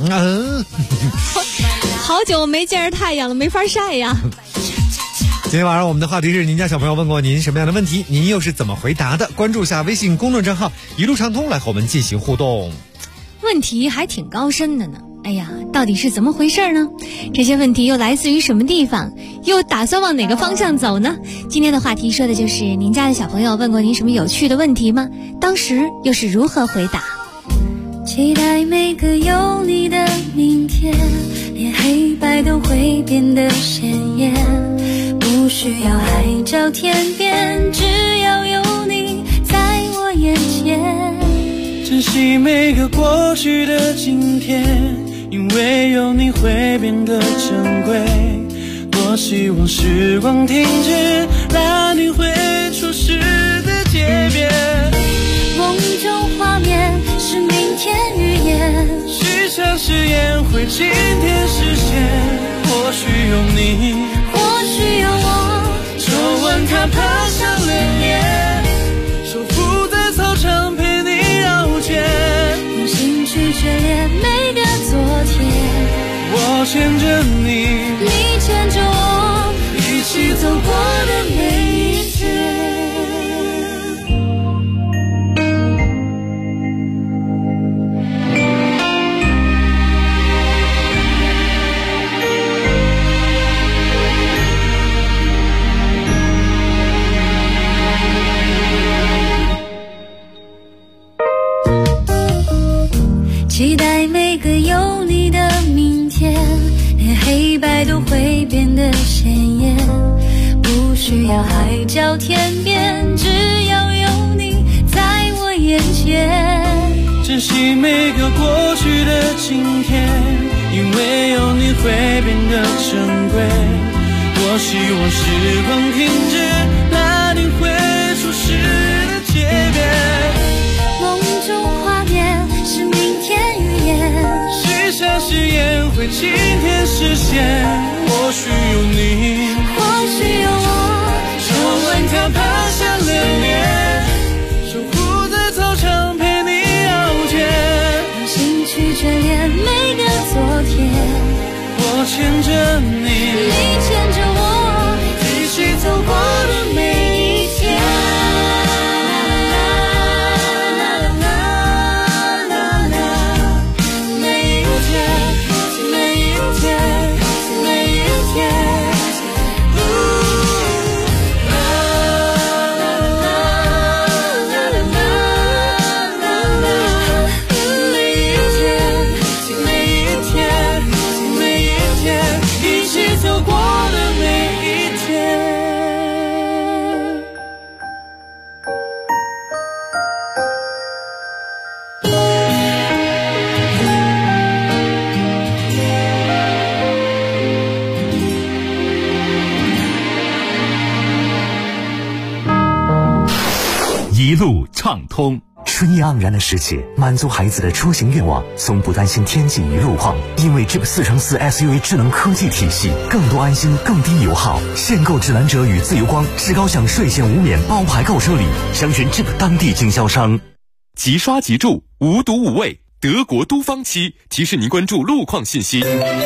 好久没见着太阳了，没法晒呀。 今天晚上我们的话题是，您家小朋友问过您什么样的问题，您又是怎么回答的？关注下微信公众账号一路畅通，来和我们进行互动。 问题还挺高深的呢，哎呀，到底是怎么回事呢？这些问题又来自于什么地方？又打算往哪个方向走呢？今天的话题说的就是您家的小朋友问过您什么有趣的问题吗？当时又是如何回答？ 期待每个有你的明天，连黑白都会变得鲜艳，不需要海角天边，只要有你在我眼前。 珍惜每个过去的今天，因为有你会变得珍贵。多希望时光停止，让你会出事的街边。 梦中画面是明天预言， 许下誓言会今天实现。或许有你， 或许有我， 手挽它爬上连连，手扶在操场陪你绕圈， 用心去眷恋每个昨天。 我牵着你， 你牵着我， 一起走过的每一天。 期待每个有你的明天，连黑白都会变得鲜艳，不需要海角天边，只要有你在我眼前。 珍惜每个过去的今天，因为有你会变得珍贵。我希望时光停止，那定会出事的街边。 梦中画面是明天预言， 许下誓言会今天实现。或许有你， 或许有我， 手挽他爬下连连，守护在操场陪你翱翔， 用心去眷恋每个昨天。 我牵着你， 你牵着我， 一起走过的每一天。 一路畅通， 春意盎然的世界，满足孩子的出行愿望，从不担心天气与路况，因为 Jeep 4x4 SUV 智能科技体系，更多安心，更低油耗。限购指南者与自由光至高享税前无免包牌购车礼，详询 Jeep 当地经销商。 即刷即住，无毒无味，德国都方漆提示您关注路况信息。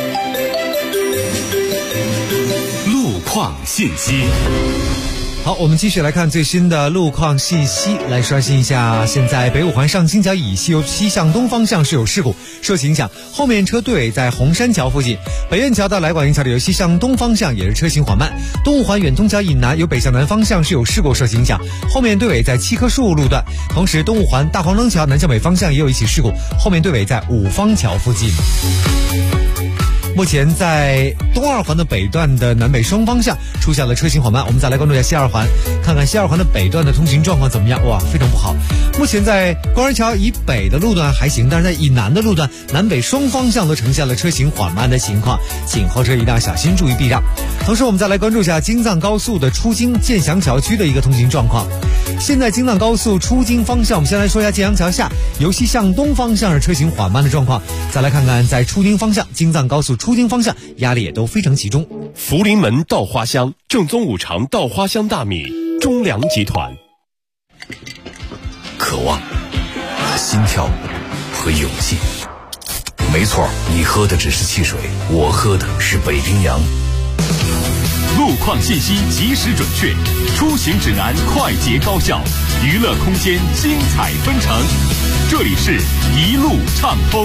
路况信息。 好，我们继续来看最新的路况信息，来刷新一下。现在北五环上清角以西由西向东方向是有事故，受其影响，后面车队尾在红山桥附近。北苑桥到来广营桥的由西向东方向也是车行缓慢。东五环远通桥以南由北向南方向是有事故，受其影响，后面队尾在七棵树路段。同时，东五环大黄灯桥南向北方向也有一起事故，后面队尾在五方桥附近。目前在东二环的北段的南北双方向出现了车行缓慢，我们再来关注一下西二环，看看西二环的北段的通行状况怎么样。哇，非常不好。目前在官园桥以北的路段还行，但是在以南的路段南北双方向都呈现了车行缓慢的情况，请后车一定要小心注意避让。同时我们再来关注一下京藏高速的出京建祥桥区的一个通行状况。现在京藏高速出京方向，我们先来说一下建阳桥下由西向东方向是车行缓慢的状况。再来看看在出京方向，京藏高速出京方向压力也都非常集中。 福临门稻花香，正宗五常稻花香大米，中粮集团。 渴望、心跳和勇气。没错，你喝的只是汽水，我喝的是北冰洋。 路况信息及时准确，出行指南快捷高效，娱乐空间精彩纷呈。这里是一路畅通。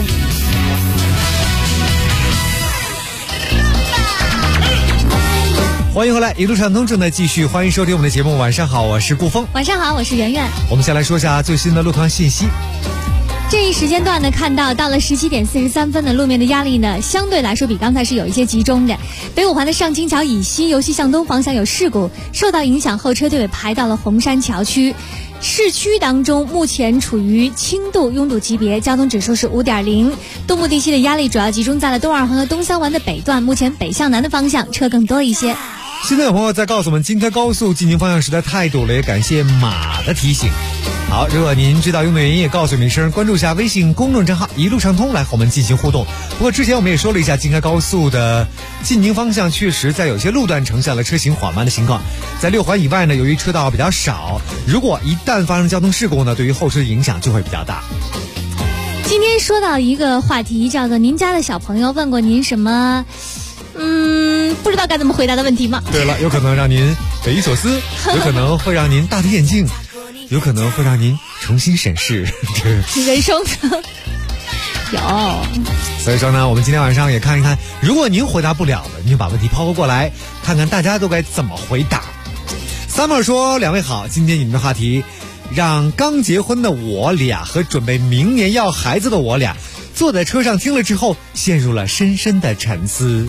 欢迎回来，一路畅通正在继续，欢迎收听我们的节目。晚上好，我是顾峰。 晚上好，我是圆圆。 我们先来说一下最新的路况信息。 这一时间段呢，看到了17点43分的路面的压力呢，相对来说比刚才是有一些集中的。北五环的上清桥以西由西向东方向有事故，受到影响后车队尾排到了红山桥区。市区当中目前处于轻度拥堵级别，交通指数是5.0。东部地区的压力主要集中在了东二环和东三环的北段，目前北向南的方向车更多一些。 现在有朋友在告诉我们，京开高速进京方向实在太堵了，也感谢马的提醒。好，如果您知道用的原因，也告诉我们一声，关注一下微信公众账号一路畅通来和我们进行互动。不过之前我们也说了一下，京开高速的进京方向确实在有些路段呈现了车行缓慢的情况。在6环以外呢，由于车道比较少，如果一旦发生交通事故呢，对于后车的影响就会比较大。 今天说到一个话题，叫做您家的小朋友问过您什么不知道该怎么回答的问题吗？ 对了，有可能让您匪夷所思，有可能会让您大跌眼镜，有可能会让您重新审视人生。有， 所以说呢，我们今天晚上也看一看，如果您回答不了的，您就把问题抛过来，看看大家都该怎么回答。Summer 说，两位好，今天你们的话题让刚结婚的我俩和准备明年要孩子的我俩坐在车上听了之后，陷入了深深的沉思。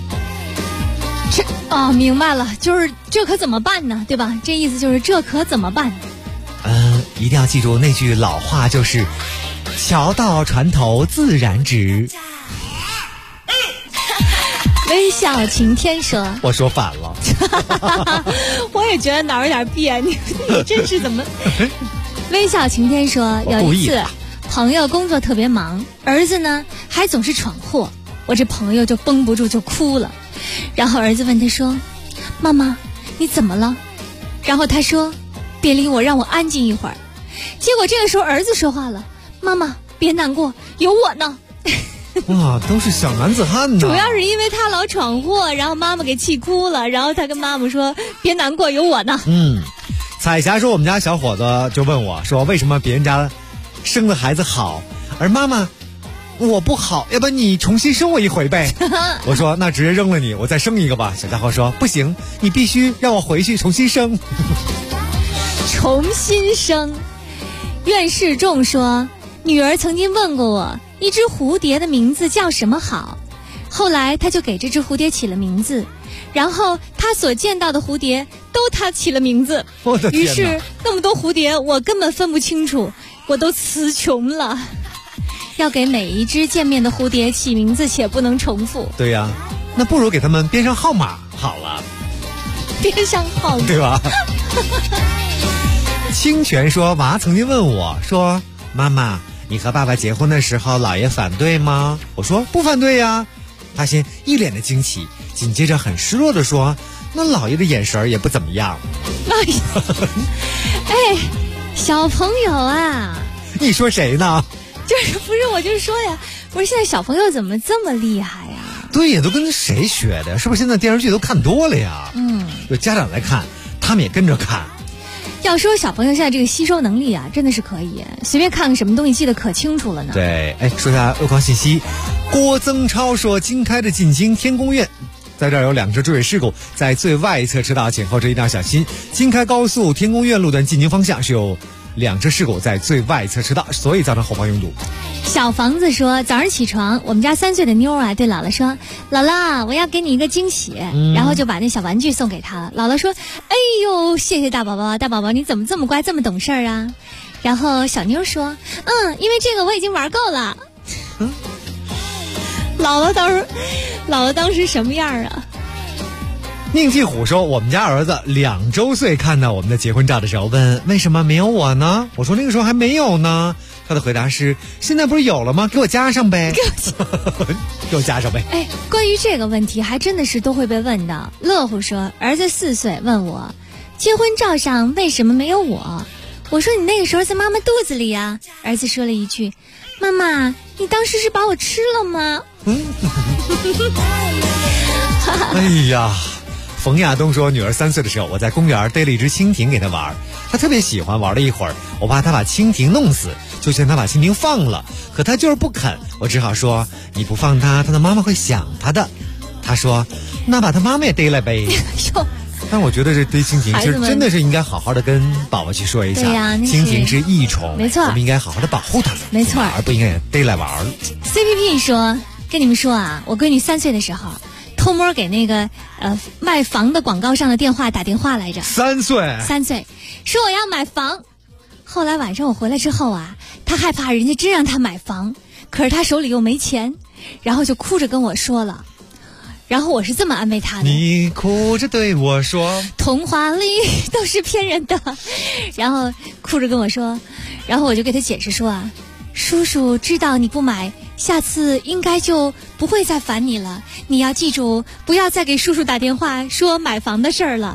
明白了，就是这可怎么办呢？对吧？这意思就是这可怎么办？ 一定要记住那句老话，就是桥到船头自然直。 微笑晴天说， 我说反了。 我也觉得哪儿有点别扭，你真是怎么？微笑晴天说，有一次朋友工作特别忙，儿子呢还总是闯祸，我这朋友就绷不住就哭了。然后儿子问他说，妈妈你怎么了？然后他说，别理我，让我安静一会儿。结果这个时候儿子说话了，妈妈别难过，有我呢。 哇，都是小男子汉呢。 主要是因为他老闯祸，然后妈妈给气哭了，然后他跟妈妈说，别难过，有我呢。 彩霞说，我们家小伙子就问我说，为什么别人家生的孩子好，而妈妈我不好，要不你重新生我一回呗。我说那直接扔了你，我再生一个吧。小家伙说不行，你必须让我回去重新生。 重新生。苑世仲说，女儿曾经问过我，一只蝴蝶的名字叫什么好，后来他就给这只蝴蝶起了名字，然后他所见到的蝴蝶都他起了名字。 我的天哪， 于是那么多蝴蝶我根本分不清楚，我都词穷了。要给每一只见面的蝴蝶起名字，且不能重复。 对呀，那不如给他们编上号码好了。 编上号码， 对吧？清泉说，娃曾经问我说，妈妈你和爸爸结婚的时候姥爷反对吗？我说不反对呀。他先一脸的惊奇，紧接着很失落的说，那姥爷的眼神也不怎么样。 小朋友啊， 你说谁呢？ 就是不是我就说呀，不是现在小朋友怎么这么厉害呀？ 对呀，都跟谁学的？是不是现在电视剧都看多了呀？有家长来看，他们也跟着看。 要说小朋友现在这个吸收能力啊，真的是可以，随便看看什么东西记得可清楚了呢。 对，说一下路况信息。郭增超说，经开的进京天宫院，在这儿有2车追尾事故，在最外侧车道前后车一定要小心。经开高速天宫院路段进京方向是有2车事故在最外侧车道，所以造成后方拥堵。 小房子说，早上起床，我们家3岁的妞啊对姥姥说，姥姥我要给你一个惊喜，然后就把那小玩具送给她了。姥姥说，哎呦谢谢大宝宝，大宝宝你怎么这么乖这么懂事啊？然后小妞说，因为这个我已经玩够了。姥姥当时什么样啊？ 宁继虎说，我们家儿子2周岁看到我们的结婚照的时候问，为什么没有我呢？我说那个时候还没有呢。他的回答是，现在不是有了吗？给我加上呗。给我加上呗。 关于这个问题还真的是都会被问到。乐虎说，儿子4岁问我，结婚照上为什么没有我？我说你那个时候在妈妈肚子里呀。儿子说了一句，妈妈你当时是把我吃了吗？ 哎呀，冯亚东说，女儿3岁的时候，我在公园逮了一只蜻蜓给她玩，她特别喜欢，玩了一会儿，我怕她把蜻蜓弄死，就劝她把蜻蜓放了，可她就是不肯，我只好说，你不放她，她的妈妈会想她的。她说，那把她妈妈也逮了呗。但我觉得这逮蜻蜓其实真的是应该好好的跟宝宝去说一下，蜻蜓是益虫， 没错， 我们应该好好的保护它们， 没错， 而不应该逮来玩。 CPP 说，跟你们说啊，我闺女3岁的时候偷摸给那个卖房的广告上的电话打电话来着。 3岁说我要买房。后来晚上我回来之后啊，她害怕人家真让她买房，可是她手里又没钱，然后就哭着跟我说了。然后我是这么安慰她的， 你哭着对我说， 童话里都是骗人的。然后哭着跟我说，然后我就给她解释说啊，叔叔知道你不买，下次应该就不会再烦你了，你要记住不要再给叔叔打电话说买房的事儿了。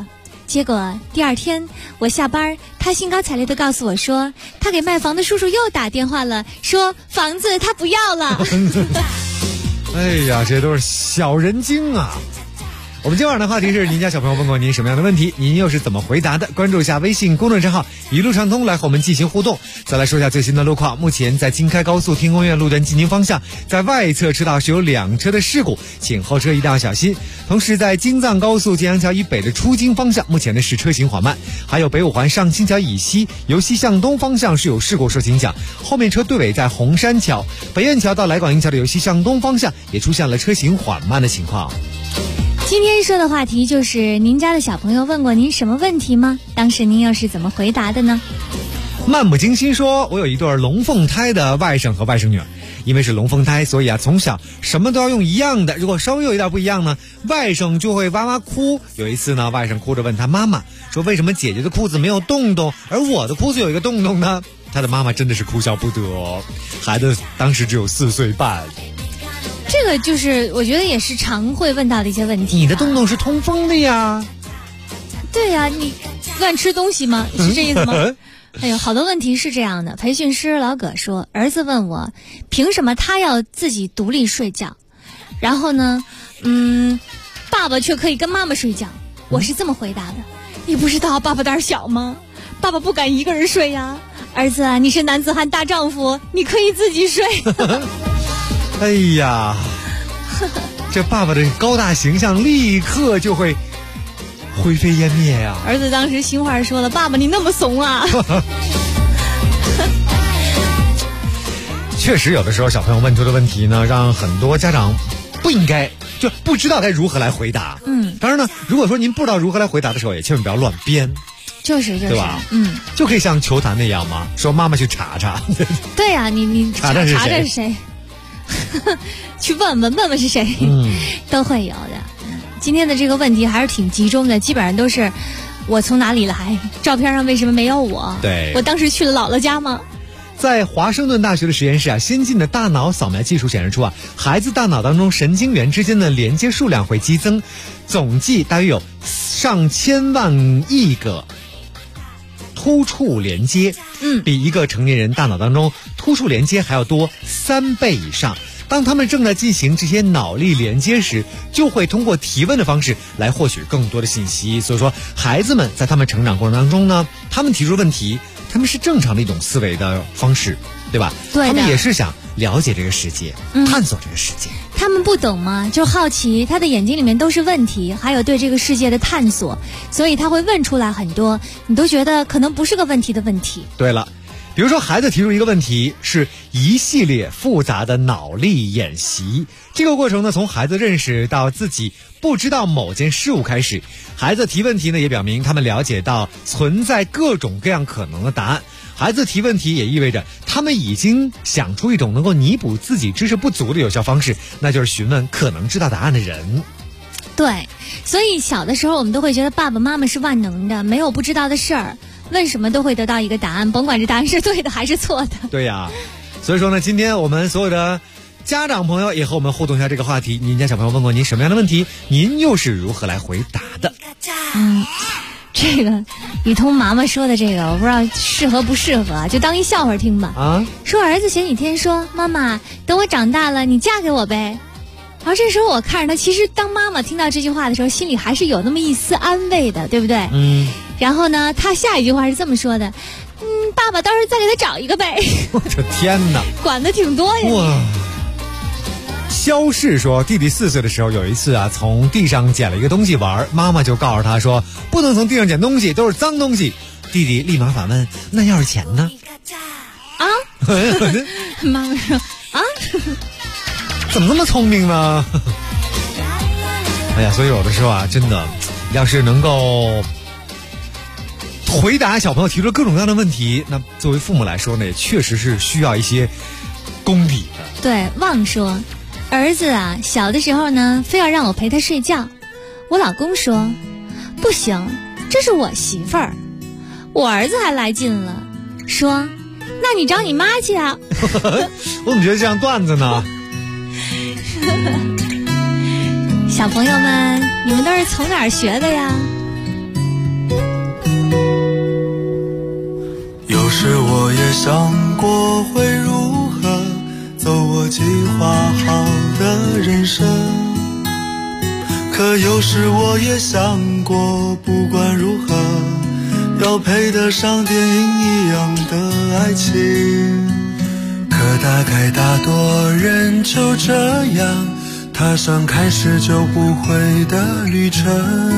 结果第二天我下班，他兴高采烈地告诉我说，他给卖房的叔叔又打电话了，说房子他不要了。 哎呀，这都是小人精啊！我们今晚的话题是您家小朋友问过您什么样的问题，您又是怎么回答的？关注一下微信公众账号一路畅通来和我们进行互动。再来说一下最新的路况，目前在京开高速天宫苑路段进京方向，在外侧车道是有2车的事故，请后车一定要小心。同时在京藏高速建阳桥以北的出京方向，目前的是车行缓慢。还有北五环上清桥以西由西向东方向是有事故受影响，后面车队尾在红山桥、北苑桥到来广营桥的由西向东方向也出现了车行缓慢的情况。 今天说的话题就是您家的小朋友问过您什么问题吗？当时您又是怎么回答的呢？ 漫不经心说，我有一对龙凤胎的外甥和外甥女儿，因为是龙凤胎，所以从小什么都要用一样的，如果稍微有一点不一样呢，外甥就会哇哇哭。有一次呢，外甥哭着问他妈妈说，为什么姐姐的裤子没有洞洞，而我的裤子有一个洞洞呢？他的妈妈真的是哭笑不得，孩子当时只有4岁半。 这个就是我觉得也是常会问到的一些问题。 你的洞洞是通风的呀？ 对呀，你乱吃东西吗？是这意思吗？哎呦，好多问题是这样的。培训师老葛说，儿子问我凭什么他要自己独立睡觉，然后呢爸爸却可以跟妈妈睡觉。我是这么回答的，你不知道爸爸胆小吗？爸爸不敢一个人睡呀。儿子啊，你是男子汉大丈夫，你可以自己睡。 哎呀，这爸爸的高大形象立刻就会灰飞烟灭呀！ 儿子当时心话说了，爸爸你那么怂啊。 确实有的时候小朋友问出的问题呢，让很多家长不应该就不知道该如何来回答。当然呢，如果说您不知道如何来回答的时候，也千万不要乱编。 就是对吧？就可以像球坛那样嘛，说妈妈去查查。 对呀，你查查是谁？去问问是谁？都会有的。今天的这个问题还是挺集中的，基本上都是我从哪里来，照片上为什么没有我？ 对， 我当时去了姥姥家吗？ 在华盛顿大学的实验室啊，先进的大脑扫描技术显示出啊，孩子大脑当中神经元之间的连接数量会激增，总计大约有上千万亿个突触连接，比一个成年人大脑当中突触连接还要多3倍以上。当他们正在进行这些脑力连接时，就会通过提问的方式来获取更多的信息。所以说，孩子们在他们成长过程当中呢，他们提出问题，他们是正常的一种思维的方式，对吧？ 对， 他们也是想了解这个世界，探索这个世界。 他们不懂吗？就好奇，他的眼睛里面都是问题，还有对这个世界的探索，所以他会问出来很多你都觉得可能不是个问题的问题。 对了，比如说孩子提出一个问题，是一系列复杂的脑力演习。这个过程呢，从孩子认识到自己不知道某件事物开始。孩子提问题呢，也表明他们了解到存在各种各样可能的答案。孩子提问题也意味着他们已经想出一种能够弥补自己知识不足的有效方式，那就是询问可能知道答案的人。 对，所以小的时候我们都会觉得爸爸妈妈是万能的，没有不知道的事儿，问什么都会得到一个答案，甭管这答案是对的还是错的。 对呀，所以说呢，今天我们所有的家长朋友也和我们互动一下这个话题。您家小朋友问过您什么样的问题，您又是如何来回答的？ 这个雨桐妈妈说的这个我不知道适合不适合，就当一笑话听吧。说儿子前几天说，妈妈等我长大了你嫁给我呗。然后这时候我看着他，其实当妈妈听到这句话的时候，心里还是有那么一丝安慰的，对不对？然后呢，他下一句话是这么说的，爸爸到时候再给他找一个呗。 我的天哪， 管的挺多呀。 哇！肖氏说，弟弟4岁的时候有一次啊，从地上捡了一个东西玩，妈妈就告诉他说，不能从地上捡东西，都是脏东西。弟弟立马反问，那要是钱呢？ 妈妈说怎么那么聪明呢？哎呀，所以有的时候啊，真的，要是能够回答小朋友提出各种各样的问题，那作为父母来说呢，也确实是需要一些功底的。 对，旺说，儿子啊，小的时候呢，非要让我陪他睡觉，我老公说不行，这是我媳妇儿。我儿子还来劲了，说那你找你妈去啊。 我怎么觉得这样段子呢？ 小朋友们，你们都是从哪儿学的呀？ 想过会如何走我计划好的人生，可有时我也想过，不管如何要配得上电影一样的爱情。可大概大多人就这样踏上开始就不回的旅程，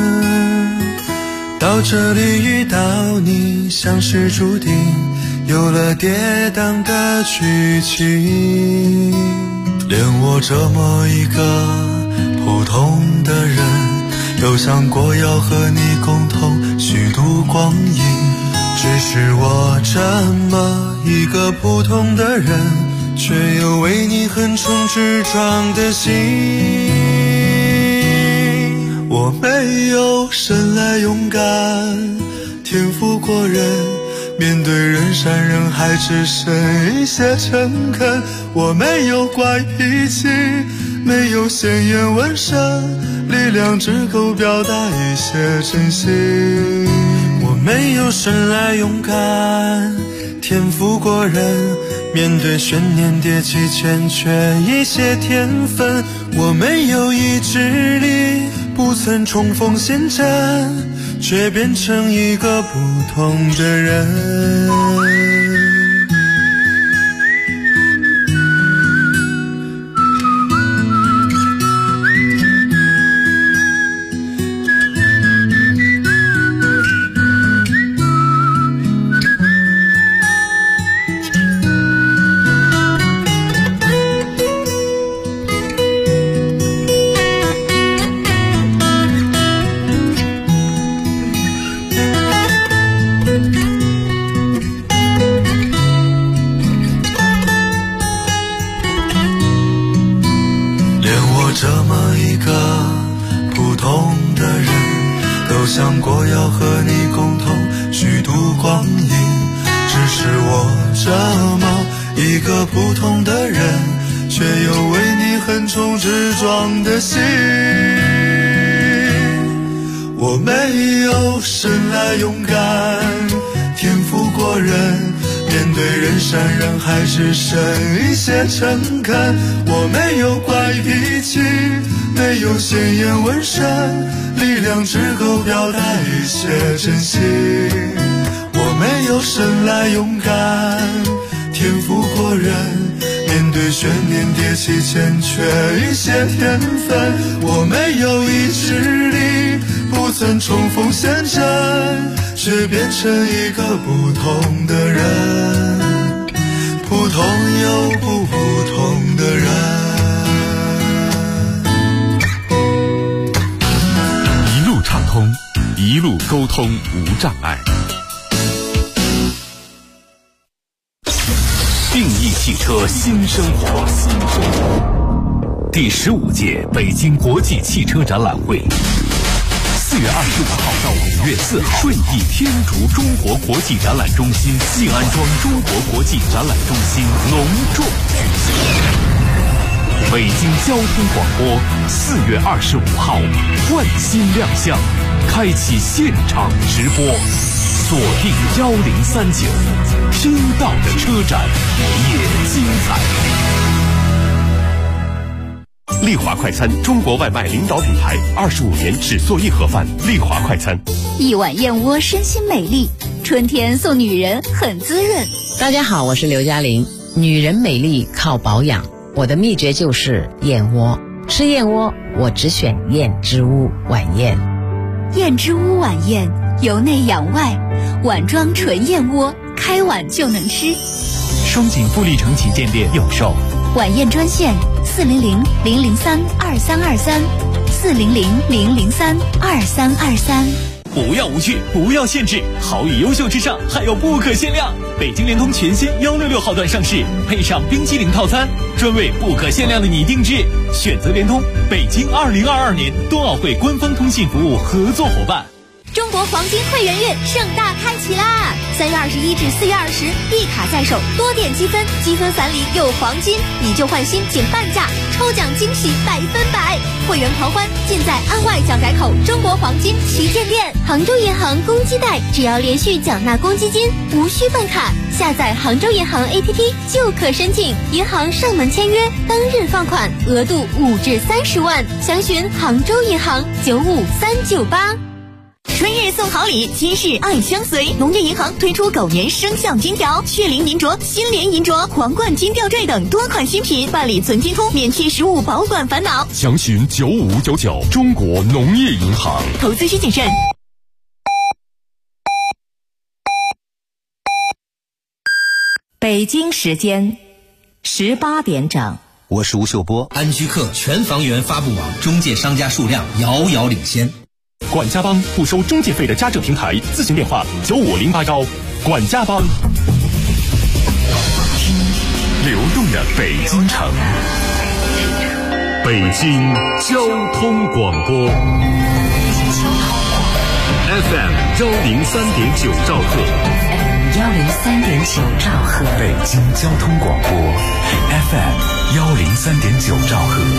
到这里遇到你像是注定，有了跌宕的剧情。连我这么一个普通的人，有想过要和你共同虚度光阴，只是我这么一个普通的人，却有为你横冲直撞的心。我没有生来勇敢，天赋过人，面对人山人海只剩一些诚恳。我没有怪脾气，没有鲜艳纹身，力量只够表达一些真心。我没有生来勇敢，天赋过人，面对悬念迭起欠缺一些天分。我没有意志力，不曾冲锋陷阵，却变成一个不同的人。这么一个普通的人，都想过要和你共同虚度光阴，只是我这么一个普通的人，却有为你横冲直撞的心。我没有生来勇敢，天赋过人，面对人山人海只剩一些诚恳。我没有怪脾气，没有鲜艳纹身，力量只够表达一些真心。我没有生来勇敢，天赋过人，面对悬念迭起欠缺一些天分。我没有意志力，不曾冲锋陷阵，却变成一个不同的人，普通又不普通的人。 一路畅通，一路沟通无障碍。 定义汽车新生活，第15届北京国际汽车展览会，4月25号到5月4号，顺义天竺中国国际展览中心静安庄中国国际展览中心隆重举行。北京交通广播4月25号换新亮相，开启现场直播，锁定1039，听到的车展也精彩。 丽华快餐，中国外卖领导品牌，25年只做一盒饭。丽华快餐， 一碗燕窝身心美丽，春天送女人很滋润。 大家好，我是刘嘉玲。女人美丽靠保养，我的秘诀就是燕窝。吃燕窝，我只选燕之屋晚宴。 燕之屋晚宴，由内养外，碗装纯燕窝，开碗就能吃。 双井富力城旗舰店有售。 晚宴专线400-003-2323，400-003-2323。 不要无趣，不要限制，好与优秀之上还有不可限量。北京联通全新166号段上市，配上冰淇淋套餐，专为不可限量的你定制。选择联通，北京2022年冬奥会官方通信服务合作伙伴。 中国黄金会员月盛大开启啦！3月21至4月20，一卡在手，多点积分，积分返礼有黄金，以旧换新减半价，抽奖惊喜100%，会员狂欢尽在安外小改口中国黄金旗舰店。 杭州银行公积贷，只要连续缴纳公积金，无需办卡，下载杭州银行 APP 就可申请，银行上门签约，当日放款，额度5至30万。详询杭州银行95398。 春日送好礼，今日爱相随。农业银行推出狗年生肖金条、血灵银镯、新联银镯、皇冠金吊坠等多款新品，办理存金通，免去实物保管烦恼。 详询9599，中国农业银行。 投资需谨慎。北京时间18点整。 我是吴秀波。安居客全房源发布网中介商家数量遥遥领先。 管家帮不收中介费的家政平台，咨询电话95081。管家帮。 流动的北京城，北京交通广播 FM103.9兆赫 103.9兆赫， 北京交通广播 FM103.9兆赫。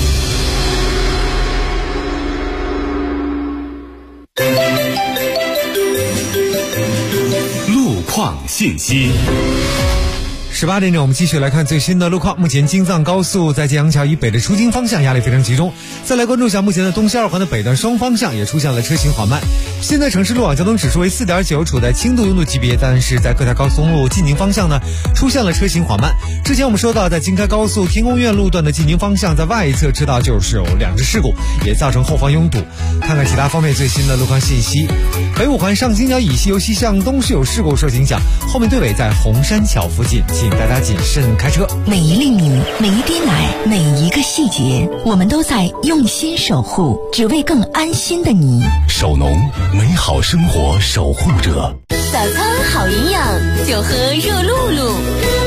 路况信息。 18点整，我们继续来看最新的路况。目前京藏高速在建阳桥以北的出京方向压力非常集中。再来关注一下目前的东西二环的北段双方向也出现了车行缓慢。现在城市路网交通指数为4.9，处在轻度拥堵级别，但是在各条高速公路进宁方向呢出现了车行缓慢。之前我们说到，在京开高速天宫苑路段的进宁方向，在外侧车道就是有2只事故，也造成后方拥堵。看看其他方面最新的路况信息。北五环上京桥以西由西向东是有事故受影响，后面队尾在红山桥附近，请大家谨慎开车。 每一粒米，每一滴奶，每一个细节，我们都在用心守护，只为更安心的你。 首农，美好生活守护者。 早餐好营养，就喝热露露。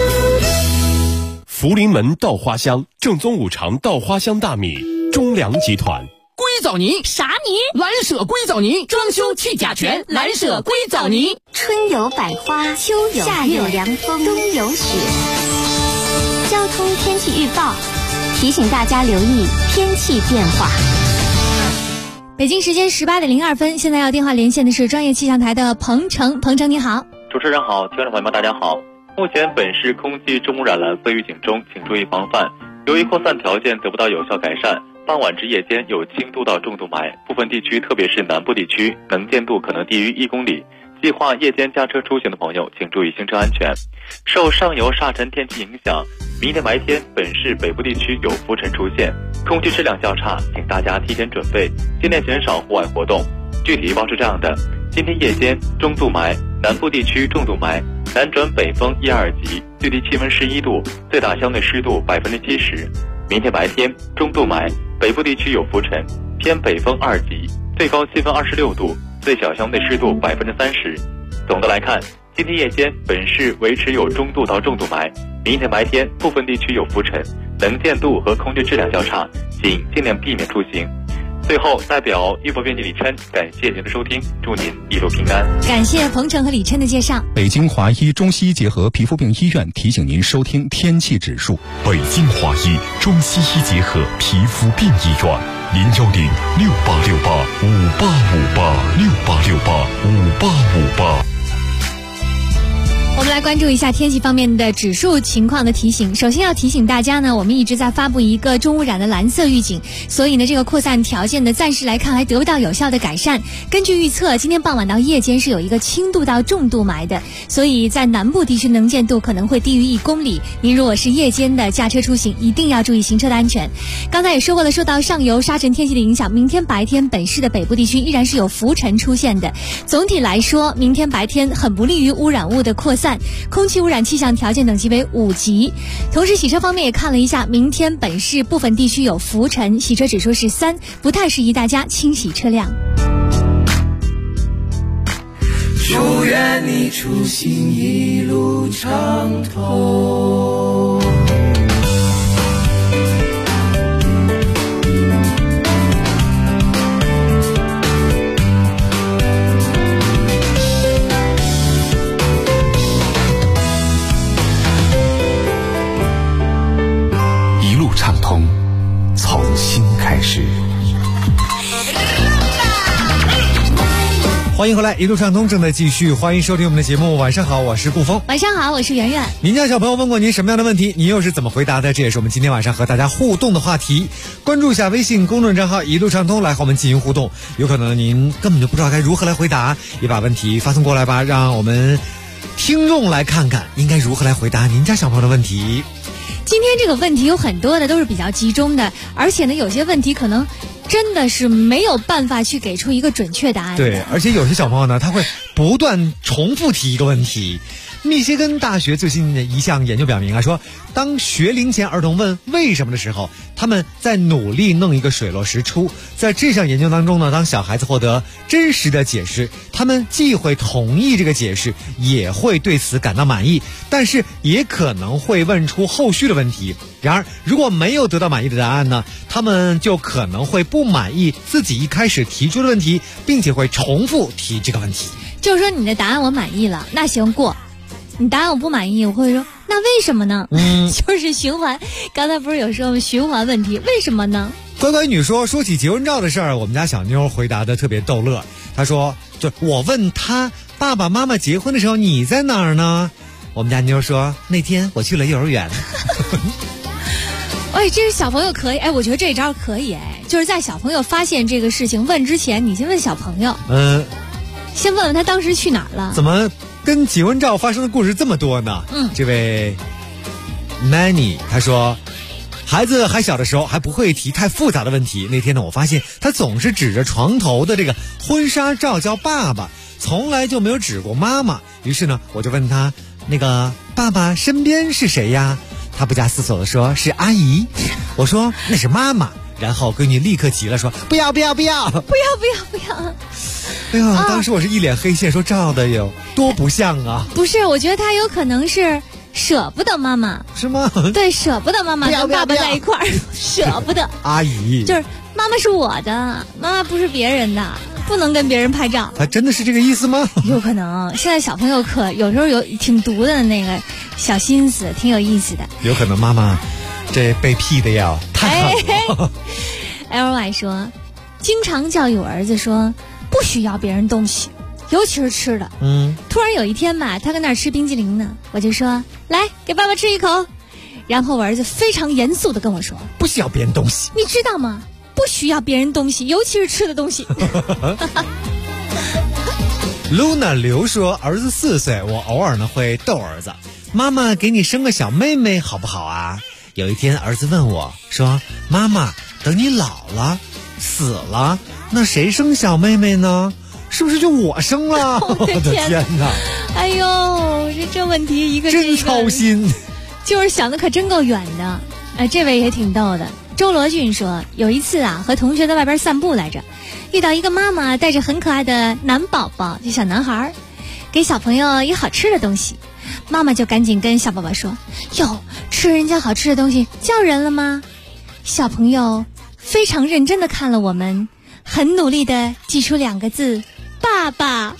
福临门稻花香，正宗5常稻花香大米，中粮集团。 硅藻泥啥泥？蓝舍硅藻泥，装修去甲醛，蓝舍硅藻泥。 春有百花，秋有夏有凉风，冬有雪。交通天气预报提醒大家留意天气变化。 北京时间18点02分，现在要电话连线的是专业气象台的彭程。彭程你好。 主持人好，听众朋友们大家好。目前本市空气重污染蓝色预警中，请注意防范。由于扩散条件得不到有效改善，傍晚至夜间有轻度到重度霾，部分地区特别是南部地区能见度可能低于1公里。计划夜间驾车出行的朋友请注意行车安全。受上游沙尘天气影响，明天白天本市北部地区有浮尘出现，空气质量较差，请大家提前准备，尽量减少户外活动。具体预报是这样的：今天夜间中度霾，南部地区重度霾，南转北风1、2级，最低气温11度，最大相对湿度70%。明天白天中度霾，北部地区有浮尘，偏北风2级，最高气温26度，最小相对湿度30%。总的来看，今天夜间本市维持有中度到重度霾，明天白天部分地区有浮尘，能见度和空气质量较差，请尽量避免出行。最后，代表预报编辑李琛，感谢您的收听，祝您一路平安。 感谢彭程和李琛的介绍。 北京华医中西医结合皮肤病医院提醒您收听天气指数。 北京华医中西医结合皮肤病医院，0106868585858，68685858。 我们来关注一下天气方面的指数情况的提醒。首先要提醒大家呢，我们一直在发布一个重污染的蓝色预警，所以呢，这个扩散条件呢，暂时来看还得不到有效的改善。根据预测，今天傍晚到夜间是有一个轻度到重度霾的，所以在南部地区能见度可能会低于1公里。您如果是夜间的驾车出行，一定要注意行车的安全。刚才也说过了，受到上游沙尘天气的影响，明天白天本市的北部地区依然是有浮尘出现的。总体来说，明天白天很不利于污染物的扩散。空气污染气象条件等级为5级。同时洗车方面也看了一下，明天本市部分地区有浮尘，洗车指数是3，不太适宜大家清洗车辆。 祝愿你出行一路畅通。 畅通，从新开始。 欢迎回来，一路畅通正在继续，欢迎收听我们的节目。晚上好，我是顾峰。 晚上好，我是圆圆。 您家小朋友问过您什么样的问题，您又是怎么回答的？这也是我们今天晚上和大家互动的话题。关注一下微信公众账号一路畅通，来和我们进行互动。有可能您根本就不知道该如何来回答，也把问题发送过来吧，让我们听众来看看应该如何来回答您家小朋友的问题。 今天这个问题有很多的都是比较集中的，而且呢有些问题可能真的是没有办法去给出一个准确答案。 对，而且有些小朋友呢，他会不断重复提一个问题。密歇根大学最新的一项研究表明啊，说当学龄前儿童问为什么的时候，他们在努力弄一个水落石出。在这项研究当中呢，当小孩子获得真实的解释，他们既会同意这个解释，也会对此感到满意，但是也可能会问出后续的问题。然而如果没有得到满意的答案呢，他们就可能会不满意自己一开始提出的问题，并且会重复提这个问题。 就是说你的答案我满意了，那行过。你答案我不满意，我会说那为什么呢？就是循环。刚才不是有说吗？循环问题，为什么呢？ 乖乖女说起结婚照的事儿，我们家小妞回答的特别逗乐。她说，就我问她爸爸妈妈结婚的时候你在哪儿呢？我们家妞说那天我去了幼儿园。 哎，这是小朋友可以，哎，我觉得这招可以，哎，就是在小朋友发现这个事情问之前，你先问小朋友，先问问他当时去哪儿了。 怎么跟结婚照发生的故事这么多呢？这位 Manny 他说，孩子还小的时候还不会提太复杂的问题。那天呢，我发现他总是指着床头的这个婚纱照叫爸爸，从来就没有指过妈妈。于是呢，我就问他，那个爸爸身边是谁呀？他不假思索地说是阿姨。我说那是妈妈。然后闺女立刻急了，说不要。哎呀，当时我是一脸黑线，说照的有多不像啊！ 不是，我觉得他有可能是舍不得妈妈， 是吗？ 对，舍不得妈妈跟爸爸在一块儿，舍不得。 阿姨就是妈妈是我的，妈妈不是别人的，不能跟别人拍照。 他真的是这个意思吗？ 有可能，现在小朋友可有时候有挺毒的那个小心思，挺有意思的。 有可能妈妈这被批的呀太狠了。 LY 说，经常教育我儿子说不需要别人东西，尤其是吃的。突然有一天吧，他跟那儿吃冰激凌呢，我就说来给爸爸吃一口。然后我儿子非常严肃地跟我说， 不需要别人东西， 你知道吗？不需要别人东西，尤其是吃的东西。 Luna 刘说，儿子4岁，我偶尔呢会逗儿子，妈妈给你生个小妹妹好不好啊？有一天儿子问我说，妈妈，等你老了死了，那谁生小妹妹呢？是不是就我生了？ 我的天哪！哎呦，这问题一个真操心， 就是想的可真够远的。哎，这位也挺逗的。周罗俊说，有一次啊，和同学在外边散步来着，遇到一个妈妈带着很可爱的男宝宝，就小男孩，给小朋友一好吃的东西。妈妈就赶紧跟小宝宝说，哟，吃人家好吃的东西叫人了吗？小朋友非常认真地看了我们，很努力地记出2个字，爸爸。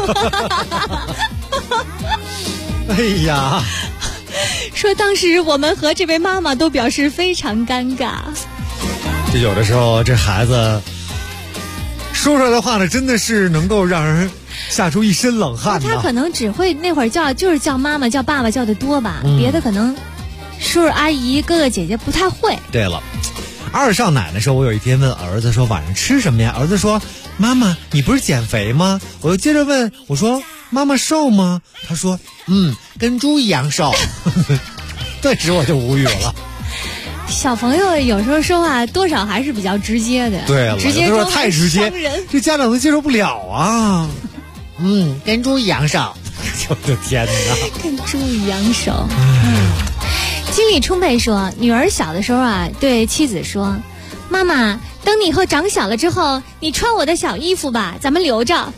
哎呀， 说当时我们和这位妈妈都表示非常尴尬。 这有的时候这孩子说出来的话呢，真的是能够让人吓出一身冷汗。 他可能只会那会儿就是叫妈妈叫爸爸叫的多吧，别的可能叔叔阿姨哥哥姐姐不太会。 对了，2少奶奶说，我有一天问儿子说晚上吃什么呀？儿子说，妈妈你不是减肥吗？我又接着问，我说妈妈瘦吗？他说跟猪一样瘦。顿时我就无语了。 小朋友有时候说话多少还是比较直接的。 对了， 直接说太直接，这家长都接受不了啊。跟猪一样瘦。我的天哪， 跟猪一样瘦。精力充沛说，女儿小的时候啊，对妻子说，妈妈，等你以后长小了之后，你穿我的小衣服吧，咱们留着。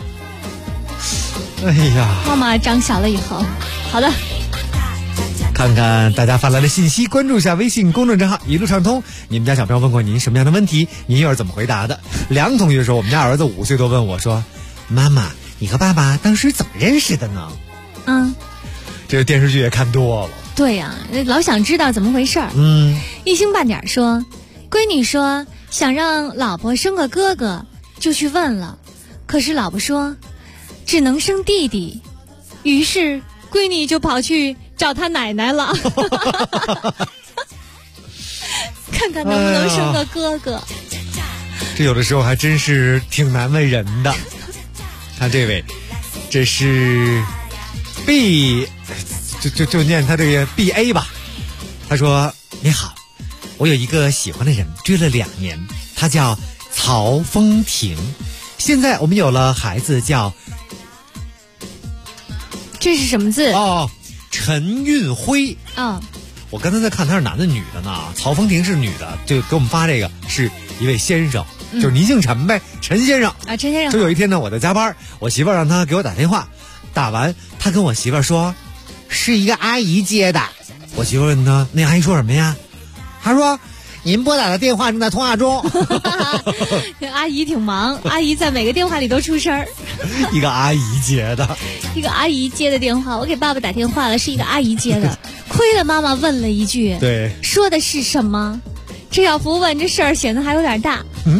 哎呀， 妈妈长小了以后，好的。 看看大家发来的信息，关注一下微信公众账号一路畅通。你们家小朋友问过您什么样的问题，您又是怎么回答的？梁同学说，我们家儿子5岁多问我说，妈妈，你和爸爸当时怎么认识的呢？这个电视剧也看多了。 对呀，老想知道怎么回事儿。一星半点说，闺女说想让老婆生个哥哥，就去问了， 可是老婆说只能生弟弟，于是闺女就跑去找她奶奶了。看看能不能生个哥哥。 这有的时候还真是挺难为人的。看这位，这是 B， 就念他这个 BA 吧。他说：“你好，我有一个喜欢的人，追了2年，他叫曹风婷。现在我们有了孩子，叫…… 这是什么字？ 哦，陈运辉。我刚才在看他是男的女的呢。曹风婷是女的，就给我们发这个是一位先生。”就是您姓陈呗，陈先生啊，陈先生。 就有一天呢，我在加班，我媳妇儿让他给我打电话，打完他跟我媳妇儿说，是一个阿姨接的。我媳妇儿问他，那阿姨说什么呀？他说，您拨打的电话正在通话中。 这阿姨挺忙，阿姨在每个电话里都出声儿。 一个阿姨接的， 一个阿姨接的电话，我给爸爸打电话了，是一个阿姨接的。亏了妈妈问了一句， 对， 说的是什么？这要不问，这事儿显得还有点大。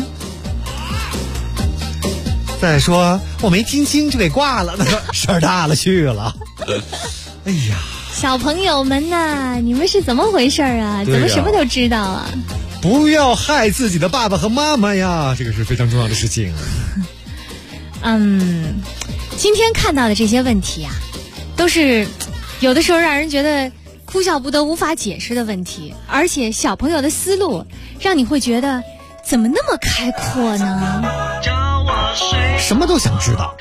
再说我没听清就给挂了，那个事儿大了去了。哎呀， 小朋友们呐，你们是怎么回事啊？怎么什么都知道啊？ 不要害自己的爸爸和妈妈呀，这个是非常重要的事情。 今天看到的这些问题啊，都是有的时候让人觉得哭笑不得、无法解释的问题，而且小朋友的思路让你会觉得怎么那么开阔呢？ 什么都想知道。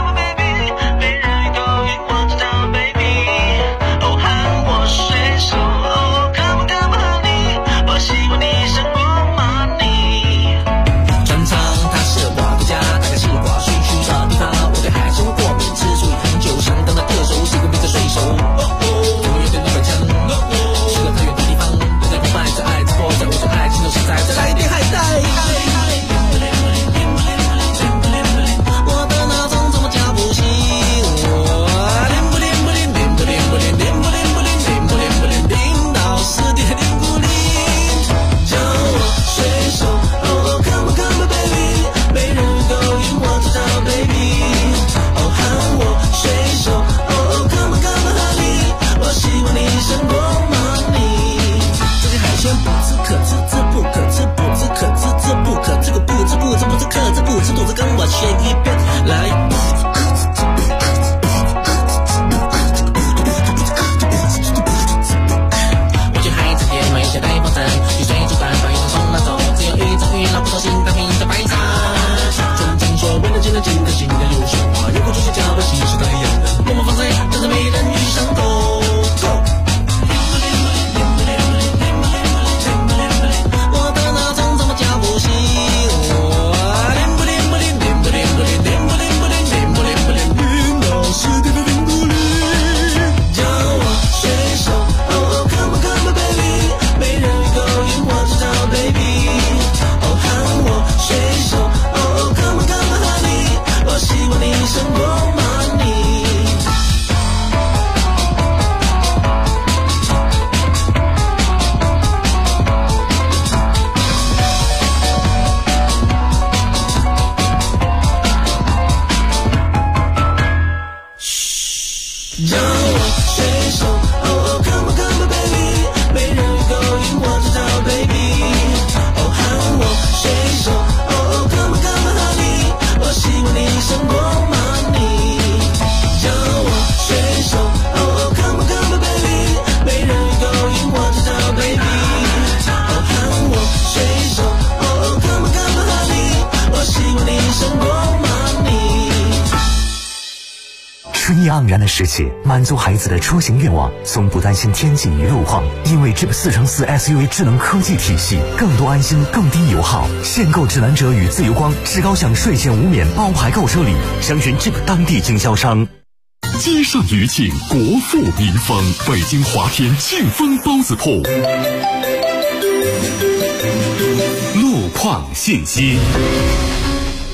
春意盎然的世界，满足孩子的出行愿望，从不担心天气与路况，因为 Jeep 4×4 SUV 智能科技体系，更多安心，更低油耗。限购指南者与自由光至高享税前无免包牌购车礼，详询 Jeep 当地经销商。 街上余庆，国富民丰，北京华天庆丰包子铺。 路况信息。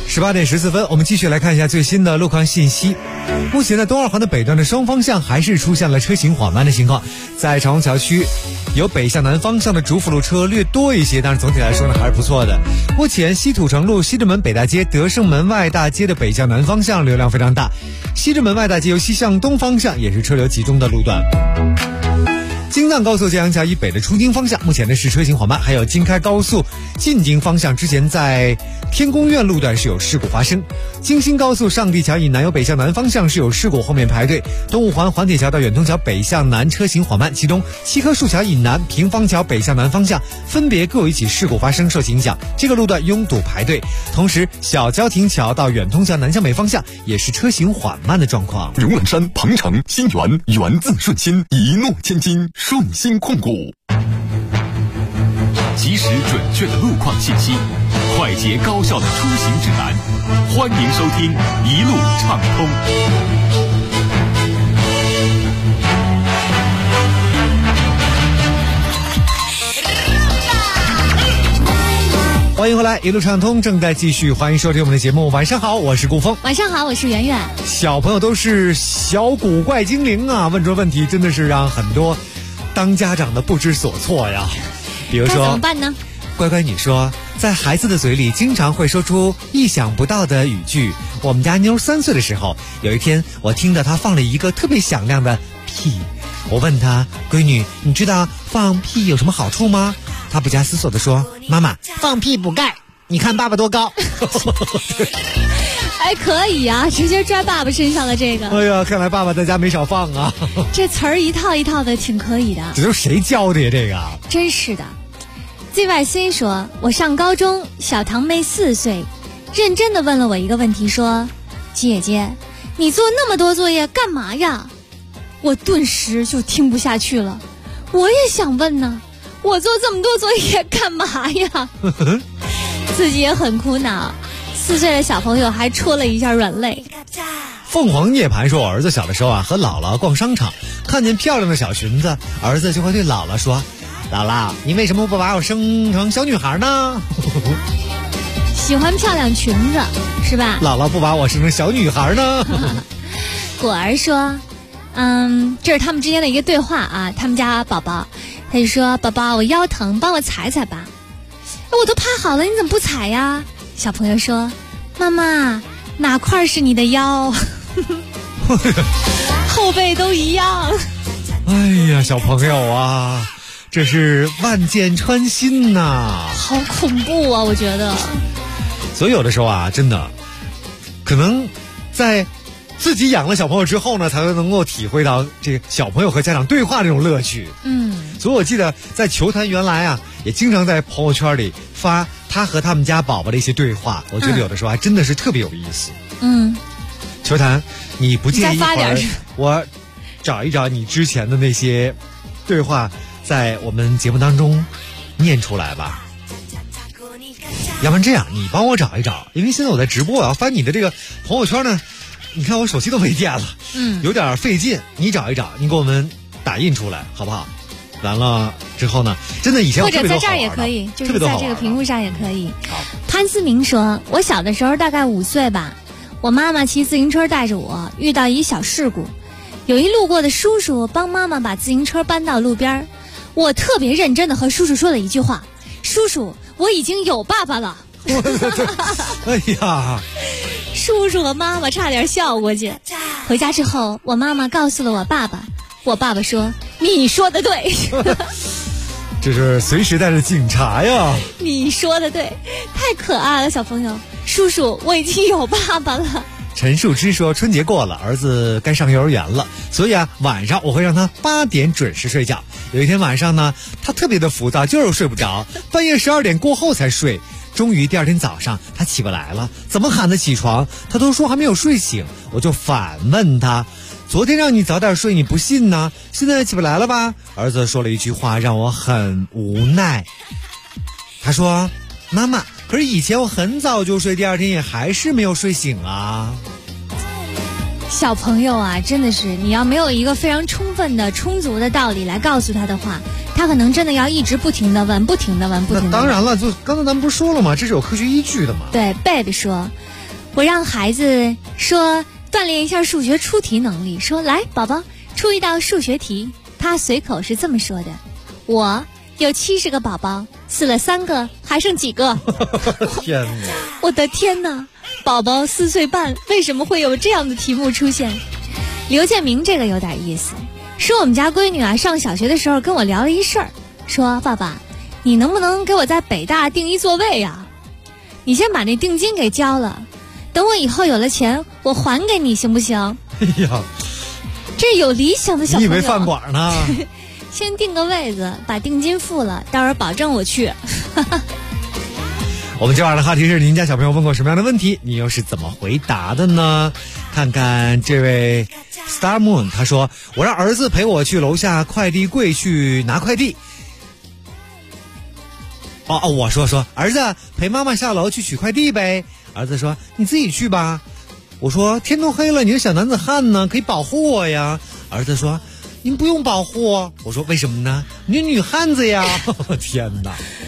18点14分，我们继续来看一下最新的路况信息。目前在东二环的北段的双方向还是出现了车行缓慢的情况，在长虹桥区有北向南方向的主辅路车略多一些，但是总体来说呢还是不错的。目前西土城路西直门北大街德胜门外大街的北向南方向流量非常大，西直门外大街由西向东方向也是车流集中的路段。京藏高速建阳桥以北的出京方向目前的是车行缓慢，还有京开高速进京方向之前在天宫苑路段是有事故发生，京新高速上地桥以南有北向南方向是有事故，后面排队。东五环环铁桥到远通桥北向南车行缓慢，其中七棵树桥以南平房桥北向南方向分别各有一起事故发生，受其影响，这个路段拥堵排队。同时小交亭桥到远通桥南向北方向也是车行缓慢的状况。 荣揽山、鹏程、新源，源自顺心，一诺千金，顺心控股。 及时准确的路况信息，快捷高效的出行指南，欢迎收听一路畅通。 欢迎回来，一路畅通正在继续，欢迎收听我们的节目。晚上好，我是顾峰。 晚上好，我是圆圆。 小朋友都是小古怪精灵啊，问这问题真的是让很多当家长的不知所措呀。比如说该怎么办呢？ 乖乖，你说在孩子的嘴里经常会说出意想不到的语句。我们家妞3岁的时候，有一天我听到她放了一个特别响亮的屁，我问她，闺女，你知道放屁有什么好处吗？她不加思索地说，妈妈，放屁补钙，你看爸爸多高。 还可以啊，直接拽爸爸身上了这个。 哎呀，看来爸爸在家没少放啊。 这词儿一套一套的，挺可以的。 这都是谁教的呀？这个真是的。ZYC 说，我上高中，小堂妹4岁，认真的问了我一个问题，说，姐姐，你做那么多作业干嘛呀？我顿时就听不下去了，我也想问呢，我做这么多作业干嘛呀？自己也很苦恼，4岁的小朋友还戳了一下软肋。 凤凰涅槃说，我儿子小的时候啊，和姥姥逛商场，看见漂亮的小裙子，儿子就会对姥姥说，姥姥，你为什么不把我生成小女孩呢？ 喜欢漂亮裙子是吧？ 姥姥不把我生成小女孩呢？ 果儿说，这是他们之间的一个对话啊，他们家宝宝，他就说，宝宝，我腰疼，帮我踩踩吧。我都趴好了，你怎么不踩呀？小朋友说，妈妈，哪块是你的腰？后背都一样。 哎呀，小朋友啊，这是万箭穿心呐， 好恐怖啊，我觉得。 所以有的时候啊，真的可能在自己养了小朋友之后呢，才能够体会到这个小朋友和家长对话这种乐趣。所以我记得在球坛原来啊，也经常在朋友圈里发他和他们家宝宝的一些对话，我觉得有的时候还真的是特别有意思。球坛，你不介意一会儿我找一找你之前的那些对话，在我们节目当中念出来吧？要不然这样，你帮我找一找，因为现在我在直播，我要翻你的这个朋友圈呢。你看我手机都没电了，有点费劲。你找一找，你给我们打印出来，好不好？完了之后呢，真的以前或者在这儿也可以，就是在这个屏幕上也可以。潘思明说，我小的时候大概5岁吧，我妈妈骑自行车带着我，遇到一小事故，有一路过的叔叔帮妈妈把自行车搬到路边，我特别认真的和叔叔说了一句话，叔叔，我已经有爸爸了。 哎呀， 叔叔和妈妈差点笑过去。回家之后，我妈妈告诉了我爸爸，我爸爸说，你说的对。 这是随时带着警察呀。 你说的对，太可爱了，小朋友。叔叔，我已经有爸爸了。 陈树枝说，春节过了，儿子该上幼儿园了，所以啊，晚上我会让他8点准时睡觉。有一天晚上呢，他特别的浮躁，就是睡不着，半夜12点过后才睡。终于第二天早上他起不来了，怎么喊他起床他都说还没有睡醒，我就反问他，昨天让你早点睡你不信呢，现在起不来了吧？儿子说了一句话让我很无奈，他说，妈妈，可是以前我很早就睡，第二天也还是没有睡醒啊。 小朋友啊，真的是你要没有一个非常充分的、充足的道理来告诉他的话，他可能真的要一直不停的问，不停的问，不停的问。 那当然了，就刚才咱们不是说了吗？这是有科学依据的嘛。 对 ，Baby 说，我让孩子说锻炼一下数学出题能力，说来宝宝出一道数学题，他随口是这么说的：我有70个宝宝，死了3个，还剩几个？ 天哪！ 我的天哪！宝宝4岁半，为什么会有这样的题目出现？刘建明这个有点意思，说我们家闺女啊，上小学的时候跟我聊了一事儿，说爸爸，你能不能给我在北大订一座位呀？你先把那定金给交了，等我以后有了钱，我还给你，行不行？ 哎呀， 这有理想的小朋友， 你以为饭馆呢？ 先订个位子，把定金付了，到时候保证我去。 我们今晚的话题是您家小朋友问过什么样的问题，你又是怎么回答的呢？看看这位 Star Moon， 他说我让儿子陪我去楼下快递柜去拿快递。我说儿子陪妈妈下楼去取快递呗。儿子说你自己去吧。我说天都黑了，你是小男子汉呢，可以保护我呀。儿子说您不用保护我。我说为什么呢？你女汉子呀。天哪，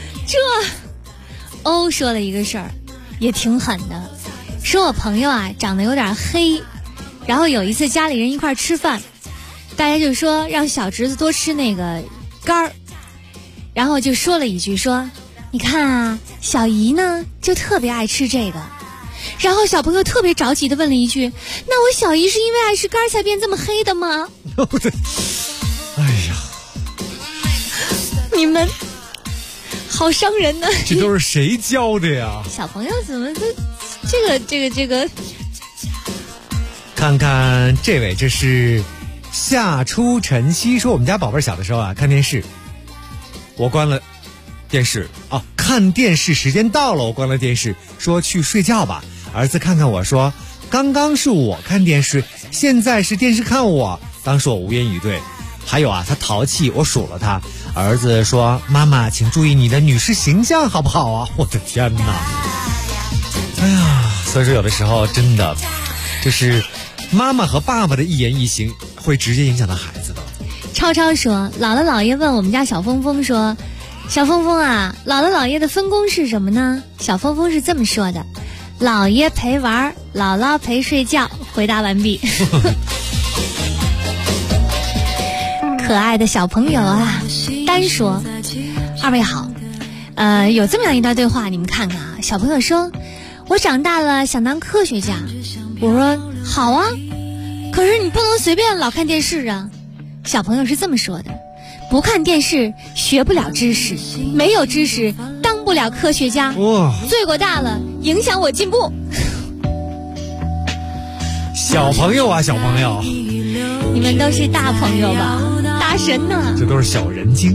欧说了一个事儿，也挺狠的，说我朋友啊长得有点黑，然后有一次家里人一块吃饭，大家就说让小侄子多吃那个肝儿，然后就说了一句说，你看啊，小姨呢就特别爱吃这个，然后小朋友特别着急的问了一句，那我小姨是因为爱吃肝才变这么黑的吗？ 哎呀， 你们好伤人呢！ 这都是谁教的呀？ 小朋友怎么都这个？ 看看这位，这是夏初晨曦说，我们家宝贝小的时候啊，看电视，我关了电视看电视时间到了，我关了电视，说去睡觉吧。儿子看看我说，刚刚是我看电视，现在是电视看我。当时我无言以对。还有啊，他淘气，我数了他。儿子说，妈妈请注意你的女士形象好不好啊？我的天哪！哎呀，所以说有的时候真的就是妈妈和爸爸的一言一行会直接影响到孩子的。 超超说，姥姥姥爷问我们家小峰峰说，小峰峰啊，姥姥姥爷的分工是什么呢？小峰峰是这么说的，姥爷陪玩，姥姥陪睡觉。回答完毕。可爱的小朋友啊，单说，二位好，有这么样一段对话，你们看看啊。小朋友说，我长大了想当科学家。我说好啊，可是你不能随便老看电视啊。小朋友是这么说的，不看电视学不了知识，没有知识当不了科学家。罪过大了，影响我进步。 小朋友啊，小朋友， 你们都是大朋友吧？大神呢？ 这都是小人精。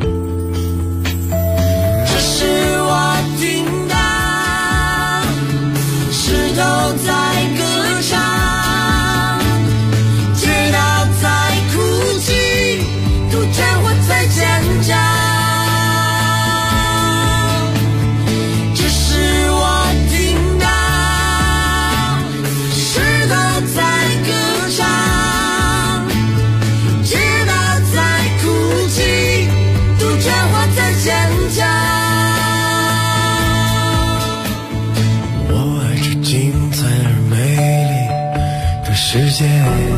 这是我听到石头在歌唱，街道在哭泣，杜鹃花在尖叫。这是我听到石头在歌唱，街道在哭泣，杜鹃花在尖叫。我爱这精彩而美丽的世界，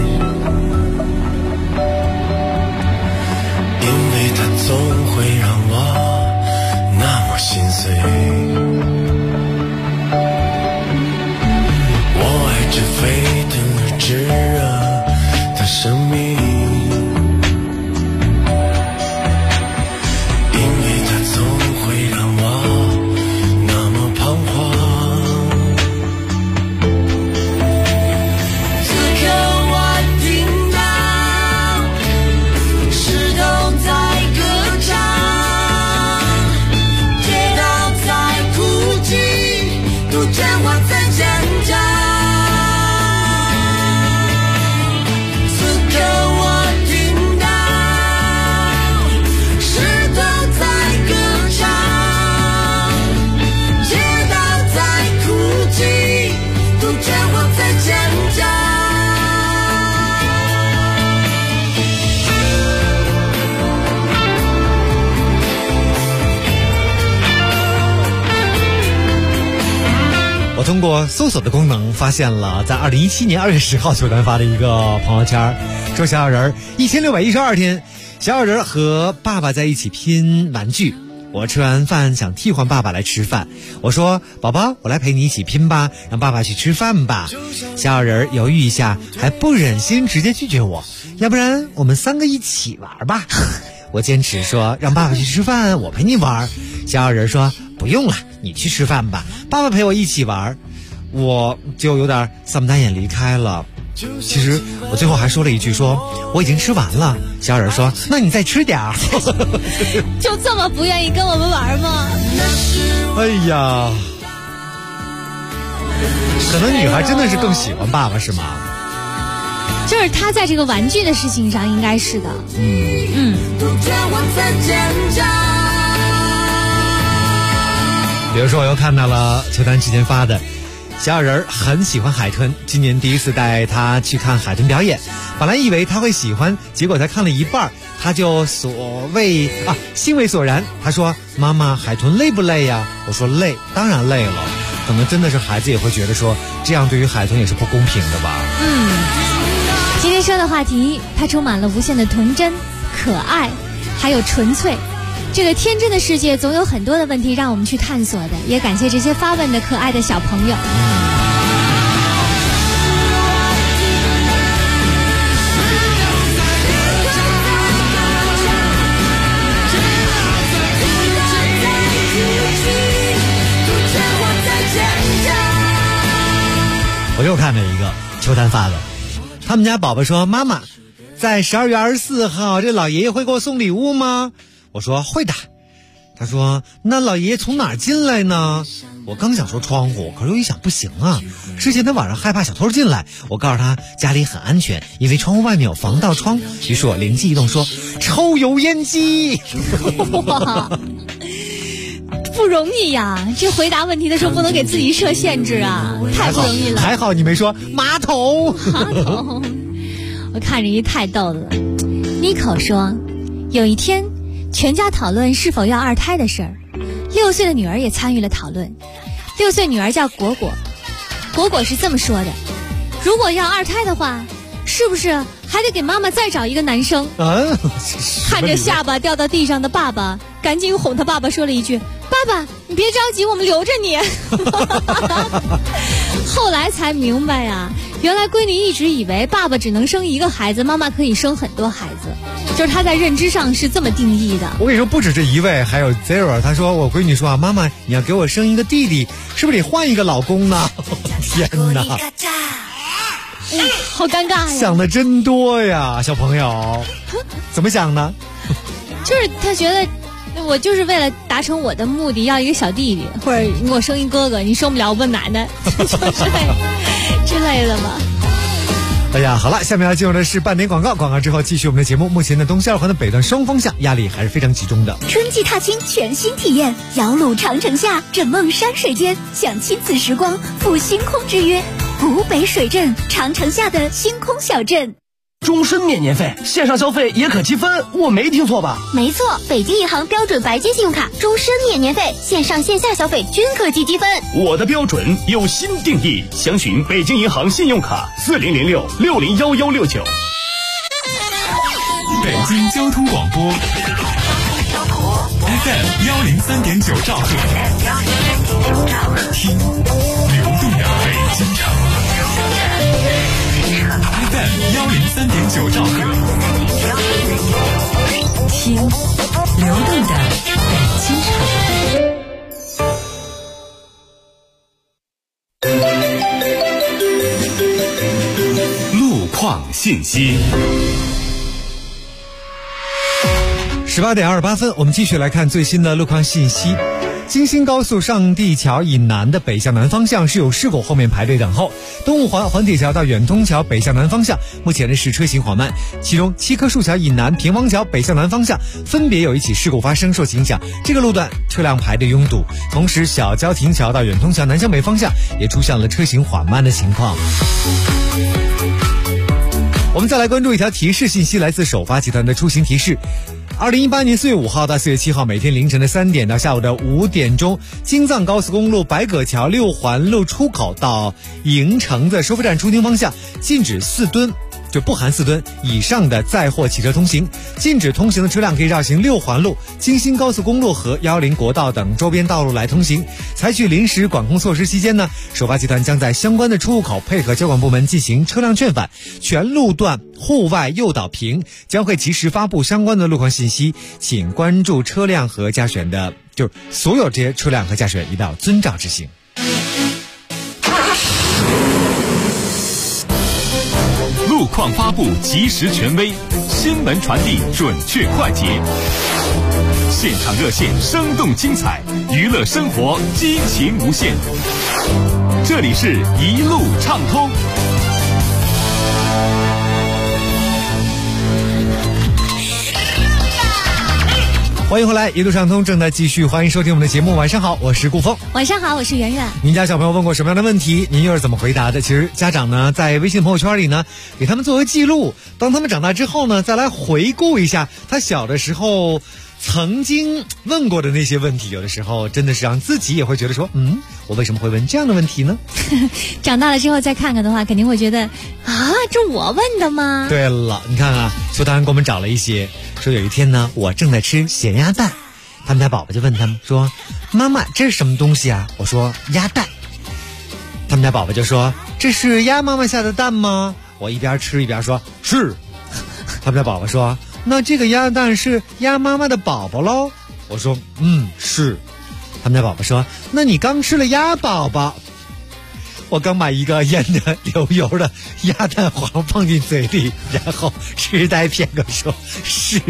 因为它总会让我那么心碎。我爱这沸腾而炙热的生命，因为它总会让我那么彷徨。此刻我通过搜索的功能发现了在2017年2月10号球团发的一个朋友圈，说小人1612天，小人和爸爸在一起拼玩具。我吃完饭想替换爸爸来吃饭，我说宝宝，我来陪你一起拼吧，让爸爸去吃饭吧。小人犹豫一下，还不忍心直接拒绝我，要不然我们3个一起玩吧。我坚持说让爸爸去吃饭，我陪你玩。小人说不用了，你去吃饭吧，爸爸陪我一起玩。我就有点丧不打眼离开了。其实我最后还说了一句，说我已经吃完了。小人说那你再吃点儿。 就这么不愿意跟我们玩吗？ 哎呀，可能女孩真的是更喜欢爸爸是吗？ 就是他在这个玩具的事情上应该是的。 比如说我又看到了球团之前发的，小人很喜欢海豚，今年第一次带他去看海豚表演，本来以为他会喜欢，结果他看了一半，他就欣慰索然。他说妈妈，海豚累不累呀？我说累，当然累了。可能真的是孩子也会觉得说这样对于海豚也是不公平的吧。 今天说的话题它充满了无限的童真、可爱还有纯粹。这个天真的世界总有很多的问题让我们去探索的，也感谢这些发问的可爱的小朋友。 我又看了一个球坛发的，他们家宝宝说妈妈，在12月24号这老爷爷会给我送礼物吗？我说会的。他说那老爷爷从哪儿进来呢？我刚想说窗户，可是又一想不行啊，之前他晚上害怕小偷进来，我告诉他家里很安全，因为窗户外面有防盗窗。于是我灵机一动说抽油烟机。 哇，不容易呀，这回答问题的时候不能给自己设限制啊，太不容易了。 还好你没说马桶。 我看着一太逗了。Nico 说有一天全家讨论是否要2胎的事儿，6岁的女儿也参与了讨论。6岁女儿叫果果，果果是这么说的：如果要2胎的话，是不是还得给妈妈再找一个男生？看着下巴掉到地上的爸爸，赶紧哄他爸爸说了一句：爸爸，你别着急，我们留着你。后来才明白啊，原来闺女一直以为爸爸只能生一个孩子，妈妈可以生很多孩子，就是她在认知上是这么定义的。 我跟你说，不止这一位，还有 Zero， 他说我闺女说啊，妈妈你要给我生一个弟弟，是不是得换一个老公呢？天哪， 好尴尬呀！ 想的真多呀，小朋友，怎么想呢？ 就是他觉得我就是为了达成我的目的，要一个小弟弟，或者你给我生一哥哥，你生不了我问奶奶，就是之类的吧。 哎呀，好了，下面要进入的是半点广告，广告之后继续我们的节目。目前的东西2环的北段双方向压力还是非常集中的。 春季踏青全新体验，摇橹长城下，枕梦山水间，享亲子时光，赴星空之约。湖北水镇长城下的星空小镇。 终身免年费，线上消费也可积分，我没听错吧？ 没错，北京银行标准白金信用卡终身免年费，线上线下消费均可积积分。 我的标准有新定义，详询北京银行信用卡4006601169。 北京交通广播 FM 103.9兆赫，听流动的北京城。FM 103.9兆赫， 听流动的北京城。路况信息。 18点28分，我们继续来看最新的路况信息。京新高速上地桥以南的北向南方向是有事故，后面排队等候。东五环环铁桥到远通桥北向南方向目前是车行缓慢，其中七棵树桥以南平王桥北向南方向分别有一起事故发生，受其影响这个路段车辆排队拥堵，同时小郊亭桥到远通桥南向北方向也出现了车行缓慢的情况。我们再来关注一条提示信息，来自首发集团的出行提示。 2018年4月5号到4月7号，每天凌晨的3点到下午的5点钟，京藏高速公路白葛桥6环路出口到营城的收费站出京方向禁止4吨。就不含4吨以上的载货汽车通行，禁止通行的车辆可以绕行6环路、京新高速公路和110国道等周边道路来通行。采取临时管控措施期间呢，首发集团将在相关的出入口配合交管部门进行车辆劝返，全路段户外诱导屏将会及时发布相关的路况信息，请关注车辆和驾驶员的，就是所有这些车辆和驾驶员一定要遵照执行。 路况发布及时权威，新闻传递准确快捷，现场热线生动精彩，娱乐生活激情无限。这里是一路畅通。 欢迎回来，一路畅通正在继续，欢迎收听我们的节目。晚上好，我是顾峰。 晚上好，我是圆圆。 您家小朋友问过什么样的问题，您又是怎么回答的？其实家长呢，在微信朋友圈里呢，给他们作为记录，当他们长大之后呢，再来回顾一下他小的时候曾经问过的那些问题，有的时候真的是让自己也会觉得说，我为什么会问这样的问题呢？ 长大了之后再看看的话，肯定会觉得啊，这我问的吗？ 对了，你看啊，秋丹给我们找了一些，说有一天呢，我正在吃咸鸭蛋，他们家宝宝就问他们说，妈妈这是什么东西啊？我说鸭蛋。他们家宝宝就说，这是鸭妈妈下的蛋吗？我一边吃一边说是。他们家宝宝说，那这个鸭蛋是鸭妈妈的宝宝喽？我说是。他们家宝宝说，那你刚吃了鸭宝宝。我刚把一个腌的流油的鸭蛋黄放进嘴里，然后痴呆片刻说是。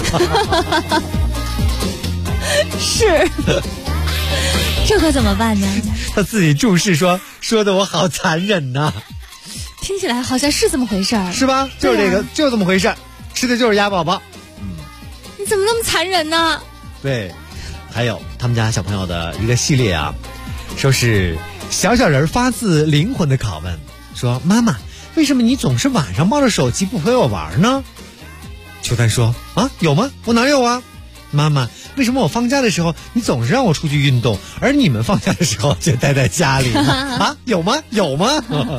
是。这可怎么办呢？ 他自己注释说的我好残忍呐。 听起来好像是这么回事儿， 是吧？就是这个，就这么回事儿，吃的就是鸭宝宝。 你怎么那么残忍呢？ 对，还有他们家小朋友的一个系列啊，说是小小人发自灵魂的拷问，说妈妈，为什么你总是晚上抱着手机不陪我玩呢？秋丹说啊，有吗？我哪有啊？妈妈，为什么我放假的时候你总是让我出去运动，而你们放假的时候就待在家里呢？啊，有吗？有吗？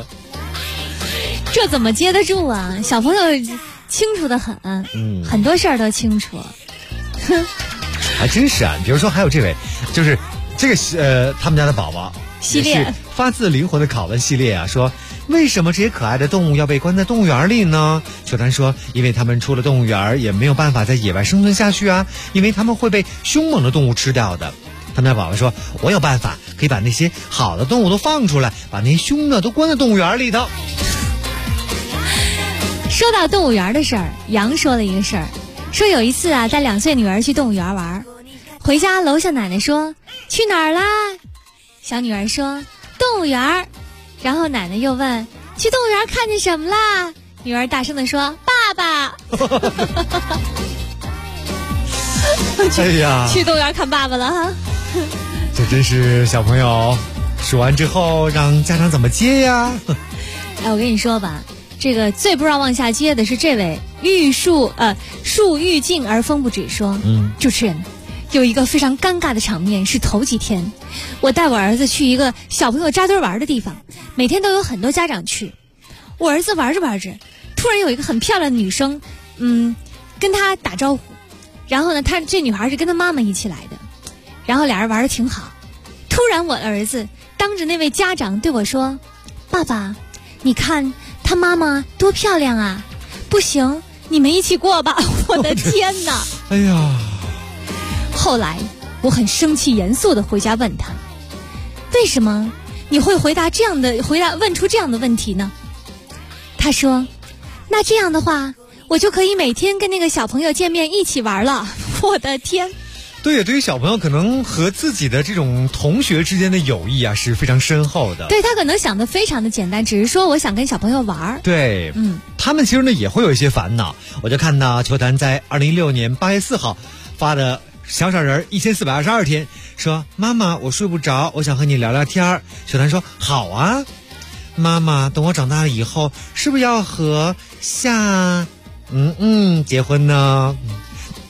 这怎么接得住啊？小朋友清楚得很，很多事儿都清楚。 还真是啊，比如说还有这位，就是这个他们家的宝宝系列发自灵魂的拷问系列啊，说为什么这些可爱的动物要被关在动物园里呢？秋丹说，因为他们出了动物园也没有办法在野外生存下去啊，因为他们会被凶猛的动物吃掉的。他们家宝宝说，我有办法可以把那些好的动物都放出来，把那些凶的都关在动物园里头。 说到动物园的事儿，杨说了一个事儿，说有一次啊，带2岁女儿去动物园玩，回家楼下奶奶说，去哪儿啦？小女儿说动物园，然后奶奶又问，去动物园看见什么啦？女儿大声地说，爸爸。 哎呀， 去动物园看爸爸了哈。 这真是小朋友说完之后让家长怎么接呀？ 哎，我跟你说吧，这个最不让往下接的是这位树欲静而风不止说，主持人，有一个非常尴尬的场面是头几天，我带我儿子去一个小朋友扎堆玩的地方，每天都有很多家长去。我儿子玩着玩着，突然有一个很漂亮的女生，跟他打招呼，然后呢，这女孩是跟他妈妈一起来的，然后俩人玩得挺好。突然我的儿子当着那位家长对我说，爸爸，你看他妈妈多漂亮啊，不行，你们一起过吧。我的天哪！ 哎呀！ 后来我很生气严肃地回家问他，为什么你会问出这样的问题呢？他说，那这样的话我就可以每天跟那个小朋友见面一起玩了。我的天！ 对，对于小朋友可能和自己的这种同学之间的友谊啊是非常深厚的。 对，他可能想的非常的简单，只是说我想跟小朋友玩。 对，他们其实呢也会有一些烦恼。我就看到秋坛在2016年8月4号发的小小人1422天，说妈妈我睡不着，我想和你聊聊天。秋坛说好啊，妈妈等我长大了以后是不是要和夏结婚呢？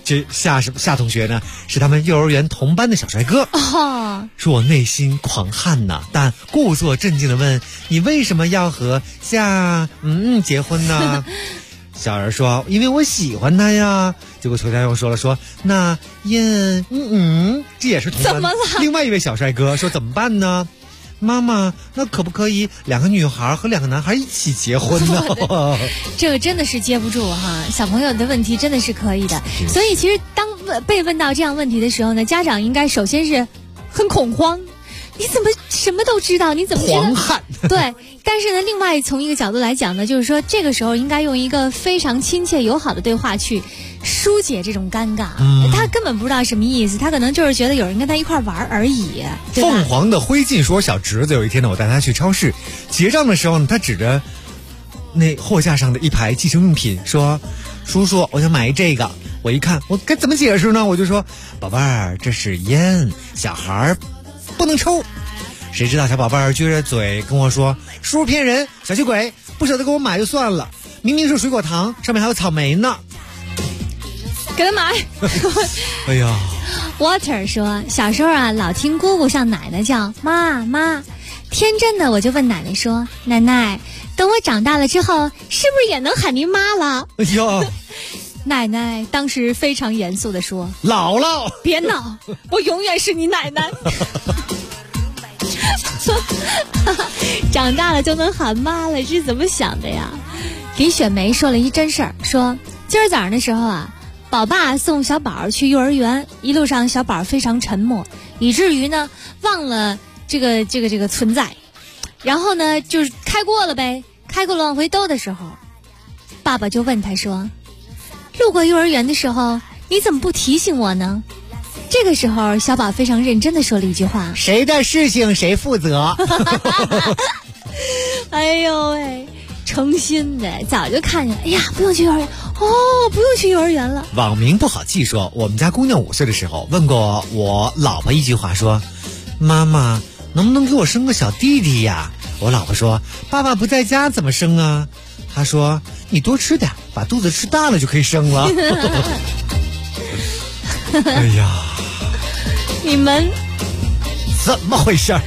这夏同学呢，是他们幼儿园同班的小帅哥。 哦， 说我内心狂汗呐，但故作镇静的问：“你为什么要和夏结婚呢？”小人说：“因为我喜欢他呀。”结果邱家又说了：“那这也是同班。” 怎么了？ 另外一位小帅哥说：“怎么办呢？妈妈，那可不可以2个女孩和2个男孩一起结婚呢？” 这个真的是接不住哈，小朋友的问题真的是可以的。所以其实当被问到这样问题的时候呢，家长应该首先是很恐慌。你怎么什么都知道？你怎么知道？ 狂悍。 对，但是呢，另外从一个角度来讲呢，就是说这个时候应该用一个非常亲切友好的对话去疏解这种尴尬。他根本不知道什么意思，他可能就是觉得有人跟他一块玩而已。 凤凰的灰烬说，小侄子有一天呢，我带他去超市结账的时候呢，他指着那货架上的一排计生用品说：“叔叔，我想买这个。”我一看，我该怎么解释呢？我就说：“宝贝儿，这是烟，小孩不能抽。”谁知道小宝贝儿撅着嘴跟我说：“叔叔骗人，小气鬼，不舍得给我买就算了，明明是水果糖，上面还有草莓呢。” 给他买。 哎呀 Water 说，小时候啊，老听姑姑上奶奶叫妈妈，天真的我就问奶奶说：“奶奶，等我长大了之后，是不是也能喊您妈了？” 哎呀， 奶奶当时非常严肃地说：“ 姥姥， 别闹，我永远是你奶奶。”长大了就能喊妈了，是怎么想的呀？李雪梅说了一真事儿，说今儿早上的时候啊，宝爸送小宝去幼儿园，一路上小宝非常沉默，以至于呢忘了这个存在，然后呢就是开过了呗，开过了往回兜的时候，爸爸就问他说：“路过幼儿园的时候，你怎么不提醒我呢？”这个时候，小宝非常认真地说了一句话：“ 谁的事情谁负责。” 哎呦喂，诚心的，早就看见了。哎呀，不用去幼儿园哦，不用去幼儿园了。 网名不好记说，我们家姑娘5岁的时候问过我老婆一句话，说：“妈妈，能不能给我生个小弟弟呀？”我老婆说：“爸爸不在家怎么生啊？”她说：“你多吃点，把肚子吃大了就可以生了。”哎呀， 你们怎么回事？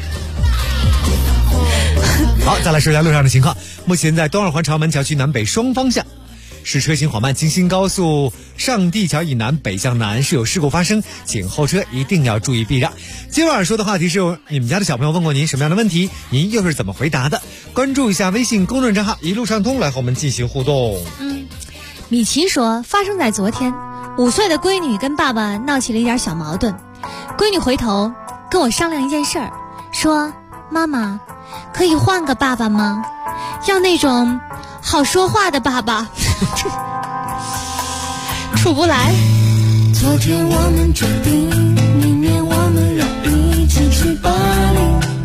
好，再来说一下路上的情况。目前在东二环朝门桥区南北双方向是车行缓慢，京新高速上地桥以南北向南是有事故发生，请后车一定要注意避让。今晚说的话题是你们家的小朋友问过您什么样的问题，您又是怎么回答的？关注一下微信公众账号一路畅通，来和我们进行互动。 米奇说，发生在昨天，5岁的闺女跟爸爸闹起了一点小矛盾，闺女回头跟我商量一件事儿，说：“妈妈，可以换个爸爸吗？要那种好说话的爸爸。”处不来。 昨天我们决定，明年我们要一起去巴黎。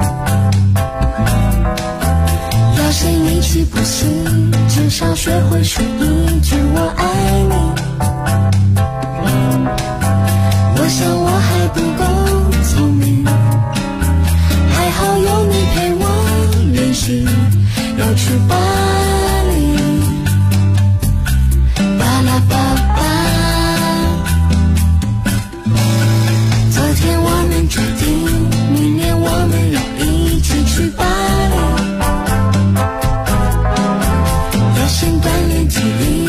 要谁一起不行，至少学会说一句我爱你。我想我还不够聪明，还好有你陪我练习，要去巴黎。巴拉巴巴，昨天我们决定，明年我们要一起去巴黎。要先锻炼体力，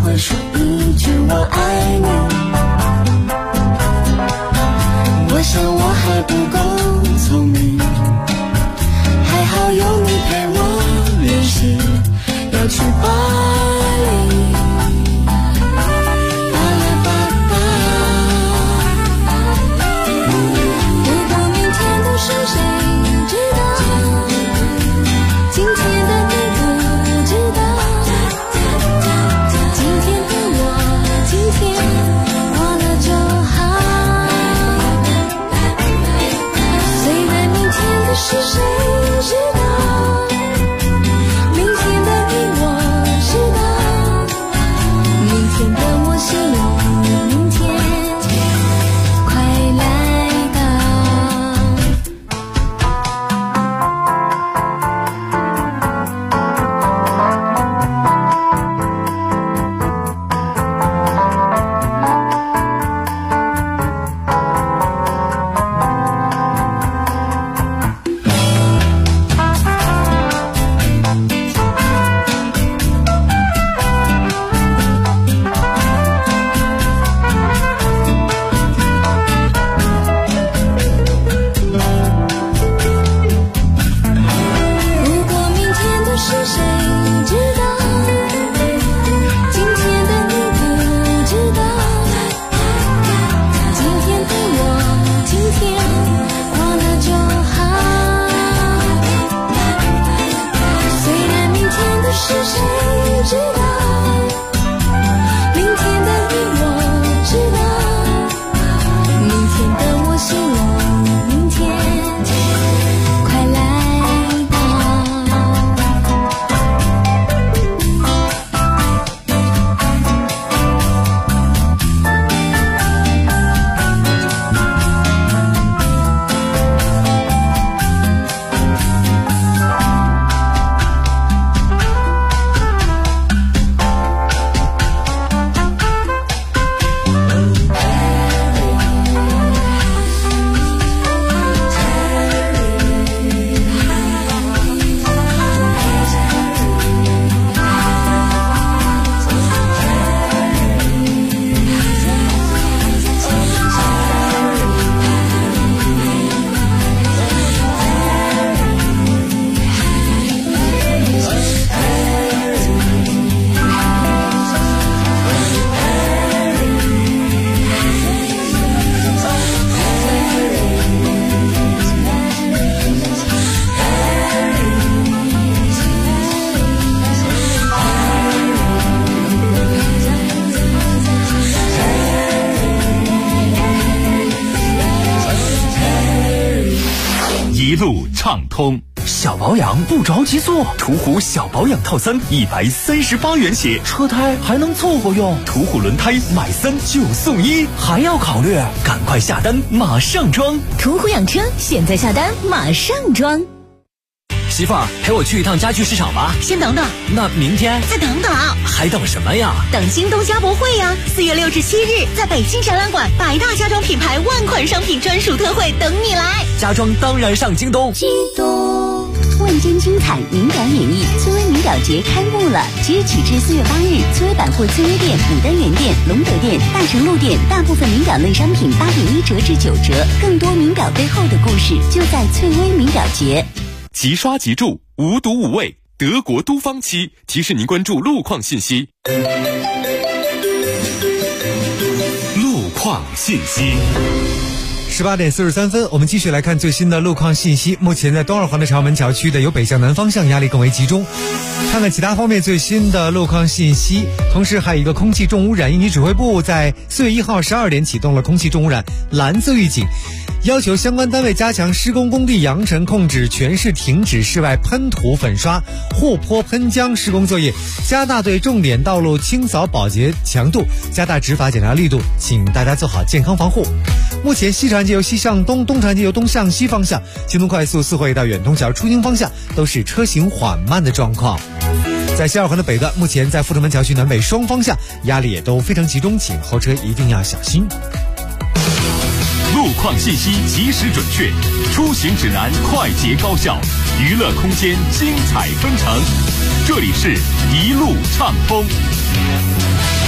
会说一句我爱你。我想我还不够聪明，还好有你陪我练习，要去巴黎。巴拉巴巴，如果明天的事谁知道？今天的你不知道，今天的我，今天过得就好。虽然明天的事谁知道，明天的你我知道，明天的我希望明天快来到。如果明天的事谁知道，今天的你不知道，今天的我，今天过得就好。虽然明天的事谁知道，明天的你我知道，明天的我希望明天快来到。 一路畅通。 小保养不着急做，途虎小保养套餐138元起，车胎还能凑合用。途虎轮胎买3就送1，还要考虑？赶快下单，马上装。 途虎养车，现在下单马上装。 媳妇儿，陪我去一趟家具市场吧。 先等等， 那明天再等等， 还等什么呀？ 等京东家博会呀！4月6至7日，在北京展览馆，百大家装品牌万款商品专属特惠等你来。 家装当然上京东。 京东万间精彩名表演绎，翠微名表节开幕了！即日起至4月8日，翠微百货翠微店、牡丹园店、隆德店、大成路店，大部分名表类商品8.1折至9折。更多名表背后的故事，就在翠微名表节。 即刷即住，无毒无味，德国都方漆提示您关注路况信息。路况信息。 18点43分，我们继续来看最新的路况信息。目前在东二环的朝门桥区的由北向南方向压力更为集中。看看其他方面最新的路况信息，同时还有一个空气重污染应急指挥部在4月1号12点启动了空气重污染蓝色预警，要求相关单位加强施工工地扬尘控制，全市停止室外喷涂、粉刷、护坡、喷浆施工作业，加大对重点道路清扫保洁强度，加大执法检查力度，请大家做好健康防护。目前西长安街由西向东，东长安街由东向西方向，京东快速四惠到远东桥出京方向都是车行缓慢的状况。在西二环的北段，目前在阜成门桥区南北双方向压力也都非常集中，请后车一定要小心。 路况信息及时准确，出行指南快捷高效，娱乐空间精彩纷呈。这里是一路畅通。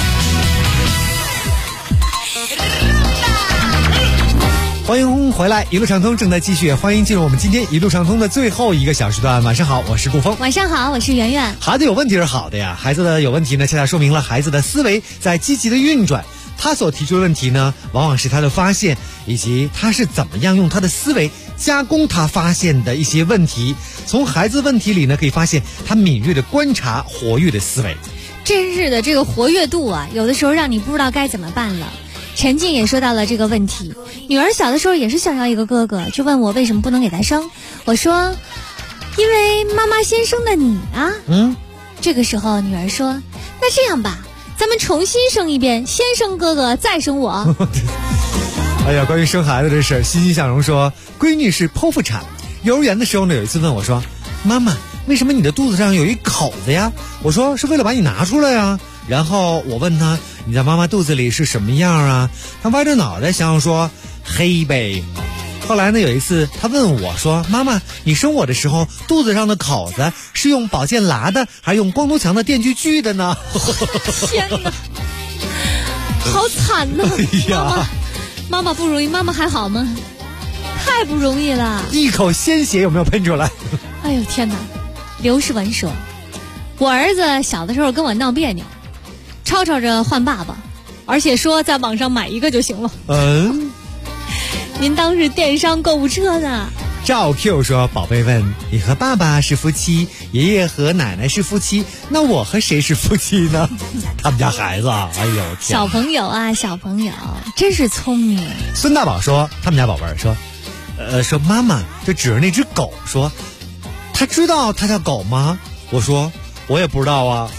欢迎回来，一路畅通正在继续，欢迎进入我们今天一路畅通的最后一个小时段。晚上好，我是顾峰。 晚上好，我是圆圆。 孩子有问题是好的呀，孩子的有问题呢，恰恰说明了孩子的思维在积极的运转。他所提出的问题呢，往往是他的发现，以及他是怎么样用他的思维加工他发现的一些问题。从孩子问题里呢，可以发现他敏锐的观察，活跃的思维。 真是的，这个活跃度啊，有的时候让你不知道该怎么办了。陈静也说到了这个问题，女儿小的时候也是想要一个哥哥，就问我为什么不能给她生。我说，因为妈妈先生的你啊。这个时候女儿说，那这样吧，咱们重新生一遍，先生哥哥再生我。 哎呀，关于生孩子这事，欣欣向荣说，闺女是剖腹产。幼儿园的时候呢，有一次问我说，妈妈，为什么你的肚子上有一口子呀？我说是为了把你拿出来呀。然后我问他，你在妈妈肚子里是什么样啊？他歪着脑袋想说，黑呗。后来呢，有一次他问我说，妈妈，你生我的时候肚子上的口子是用宝剑剌的，还是用光头强的电锯锯的呢？ 天哪，好惨呐！ 哎呀， 妈妈不容易，妈妈还好吗？太不容易了， 一口鲜血有没有喷出来？ 哎呦天哪！刘世文说，我儿子小的时候跟我闹别扭，吵吵着换爸爸，而且说在网上买一个就行了。您当是电商购物车呢？ 赵 Q 说，宝贝问，你和爸爸是夫妻，爷爷和奶奶是夫妻，那我和谁是夫妻呢？他们家孩子啊，哎呦天， 小朋友啊，小朋友真是聪明。 孙大宝说，他们家宝贝儿说，说妈妈就指着那只狗说，他知道他叫狗吗？我说我也不知道啊。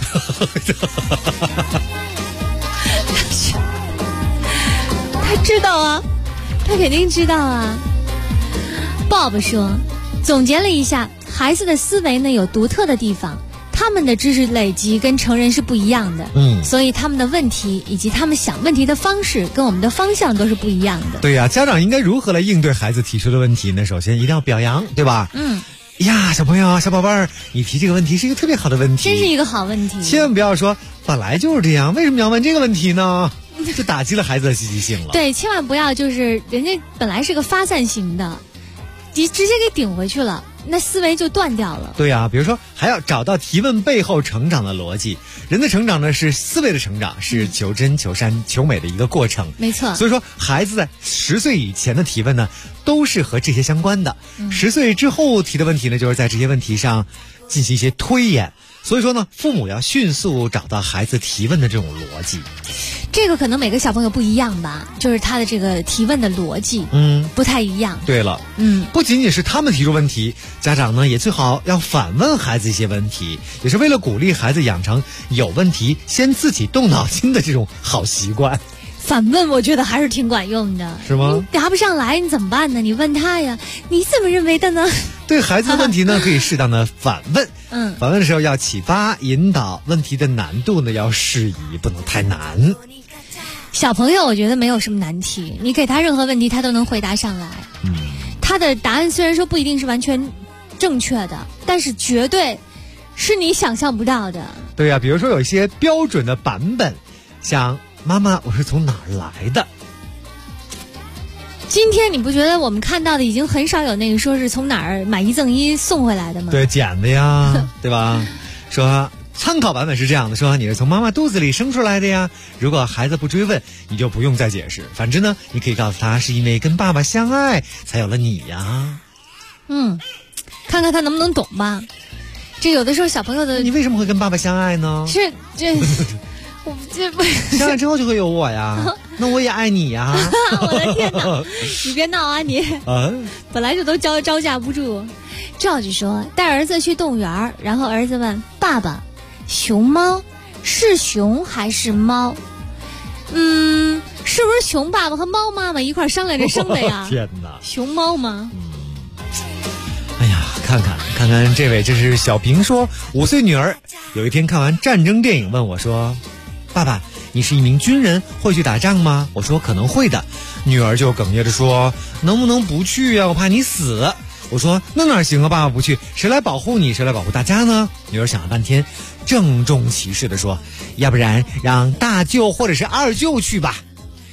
他知道啊，他肯定知道啊。Bob 说，总结了一下，孩子的思维呢有独特的地方，他们的知识累积跟成人是不一样的，所以他们的问题以及他们想问题的方式跟我们的方向都是不一样的。 对呀，家长应该如何来应对孩子提出的问题呢？首先一定要表扬，对吧？呀，小朋友小宝贝儿，你提这个问题是一个特别好的问题， 真是一个好问题。 千万不要说本来就是这样，为什么要问这个问题呢？就打击了孩子的积极性了。 对，千万不要就是人家本来是个发散型的，直接给顶回去了，那思维就断掉了。 对呀，比如说还要找到提问背后成长的逻辑。人的成长呢是思维的成长，是求真求善求美的一个过程。 没错。 所以说孩子在10岁以前的提问呢，都是和这些相关的。10岁之后提的问题呢，就是在这些问题上进行一些推演。所以说呢，父母要迅速找到孩子提问的这种逻辑。 这个可能每个小朋友不一样吧，就是他的这个提问的逻辑，不太一样。 对了，不仅仅是他们提出问题，家长呢也最好要反问孩子一些问题，也是为了鼓励孩子养成有问题先自己动脑筋的这种好习惯。 反问我觉得还是挺管用的， 是吗？ 你答不上来你怎么办呢？你问他呀，你怎么认为的呢？ 对孩子的问题呢，可以适当的反问。反问的时候要启发引导，问题的难度呢要适宜，不能太难。 小朋友我觉得没有什么难题，你给他任何问题他都能回答上来。他的答案虽然说不一定是完全正确的，但是绝对是你想象不到的。 对呀，比如说有一些标准的版本，像妈妈我是从哪儿来的。 今天你不觉得我们看到的已经很少有那个说是从哪儿买一赠一送回来的吗？ 对，捡的呀，对吧？说参考版本是这样的，说你是从妈妈肚子里生出来的呀。如果孩子不追问，你就不用再解释。反之呢，你可以告诉他是因为跟爸爸相爱才有了你呀。 看看他能不能懂吧。这有的时候小朋友的， 你为什么会跟爸爸相爱呢？ 是这。我这相爱之后就会有我呀，那我也爱你呀。 我的天哪，你别闹啊你！本来就都招架不住。赵就说带儿子去动物园，然后儿子问爸爸，熊猫是熊还是猫？是不是熊爸爸和猫妈妈一块商量着生的呀？ 天哪， 熊猫吗？ 哎呀，看看这位，这是小平说，5岁女儿有一天看完战争电影问我说，爸爸，你是一名军人，会去打仗吗？我说可能会的。女儿就哽咽着说，能不能不去呀？我怕你死。我说那哪行啊，爸爸不去，谁来保护你？谁来保护大家呢？女儿想了半天，郑重其事地说，要不然让大舅或者是二舅去吧。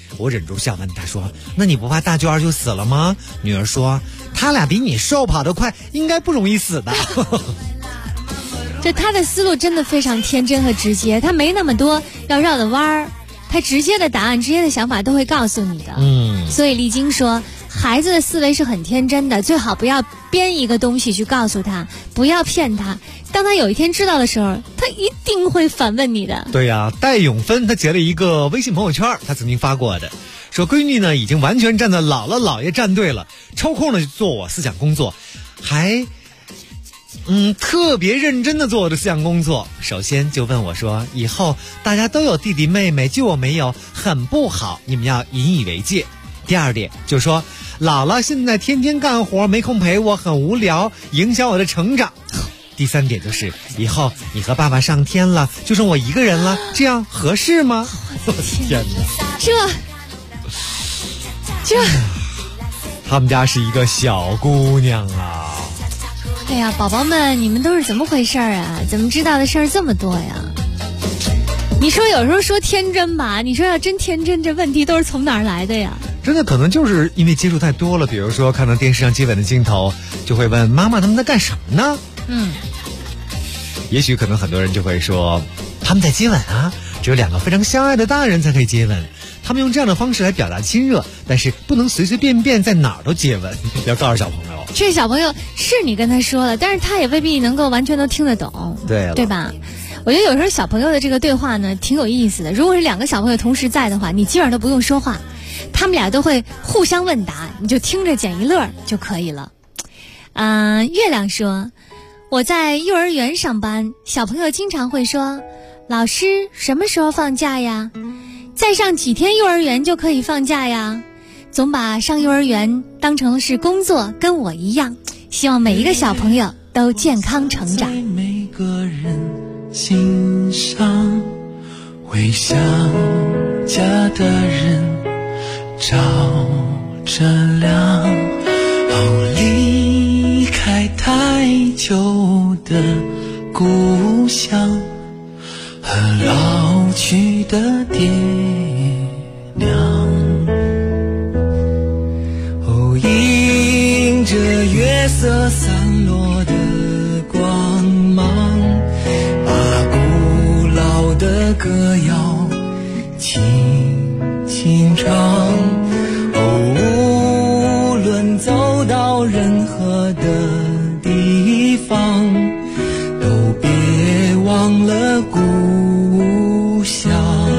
我忍住笑问他说，那你不怕大舅二舅死了吗？女儿说，他俩比你瘦跑得快，应该不容易死的。 就他的思路真的非常天真和直接，他没那么多要绕的弯儿，他直接的答案、直接的想法都会告诉你的。所以丽晶说，孩子的思维是很天真的，最好不要编一个东西去告诉他，不要骗他。当他有一天知道的时候，他一定会反问你的。 对呀，戴永芬他截了一个微信朋友圈，他曾经发过的，说闺女呢已经完全站在姥姥姥爷站队了，抽空呢就做我思想工作，还特别认真的做我的思想工作。首先就问我说，以后大家都有弟弟妹妹，就我没有，很不好，你们要引以为戒。第二点就说，姥姥现在天天干活，没空陪我，很无聊，影响我的成长。第三点就是，以后你和爸爸上天了，就剩我一个人了，这样合适吗？我的天哪， 这他们家是一个小姑娘啊。 哎呀，宝宝们，你们都是怎么回事啊？怎么知道的事儿这么多呀？你说有时候说天真吧，你说要真天真，这问题都是从哪儿来的呀？ 真的可能就是因为接触太多了，比如说看到电视上接吻的镜头，就会问妈妈他们在干什么呢？也许可能很多人就会说，他们在接吻啊，只有两个非常相爱的大人才可以接吻，他们用这样的方式来表达亲热，但是不能随随便便在哪儿都接吻，要告诉小朋友。 这小朋友是你跟他说了，但是他也未必能够完全都听得懂，对吧？我觉得有时候小朋友的这个对话呢挺有意思的，如果是两个小朋友同时在的话，你基本上都不用说话，他们俩都会互相问答，你就听着捡一乐就可以了。月亮说，我在幼儿园上班，小朋友经常会说，老师什么时候放假呀？再上几天幼儿园就可以放假呀？总把上幼儿园当成是工作，跟我一样。希望每一个小朋友都健康成长。 每个人心上，为想家的人照着亮，离开太久的故乡和老去的爹娘。迎着月色散落的光芒，把古老的歌谣轻轻唱。无论走到任何的地方，都别忘了故乡。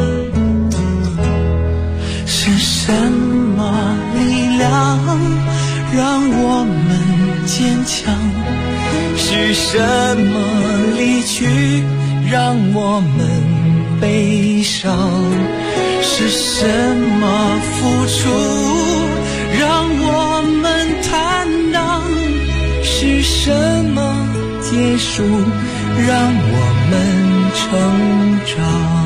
是什么力量让我们坚强？是什么离去让我们悲伤？是什么付出让我们坦荡？是什么结束让我们成长？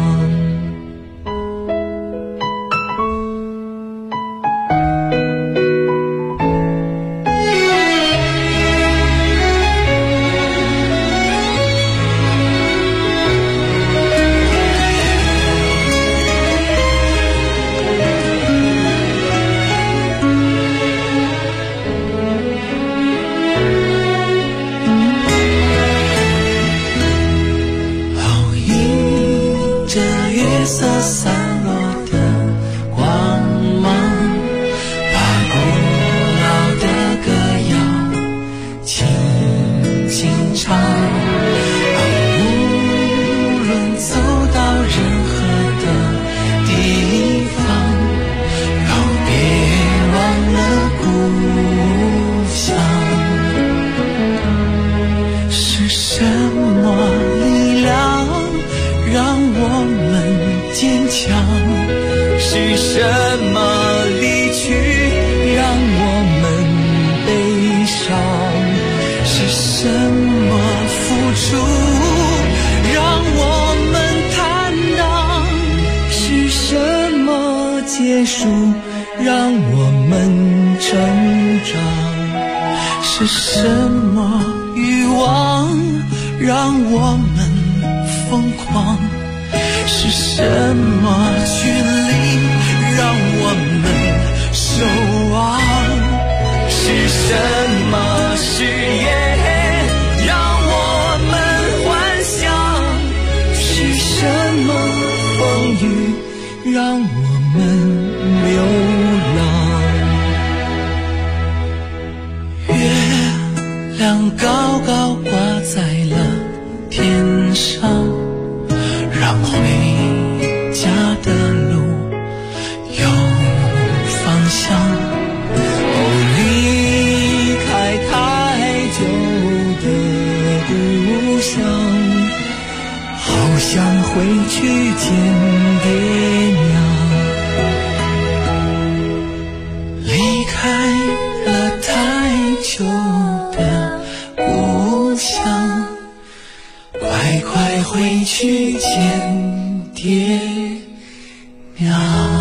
是什么离去让我们悲伤？是什么付出让我们坦荡？是什么结束让我们成长？是什么欲望让我们疯狂？是什么距离让我们守望？是什么誓言让我们幻想？是什么风雨让我们流浪？月亮高高挂在了天上，让回家的路有方向。离开太久的故乡，好想回去见爹娘。离开了太久的故乡，快快回去见爹娘。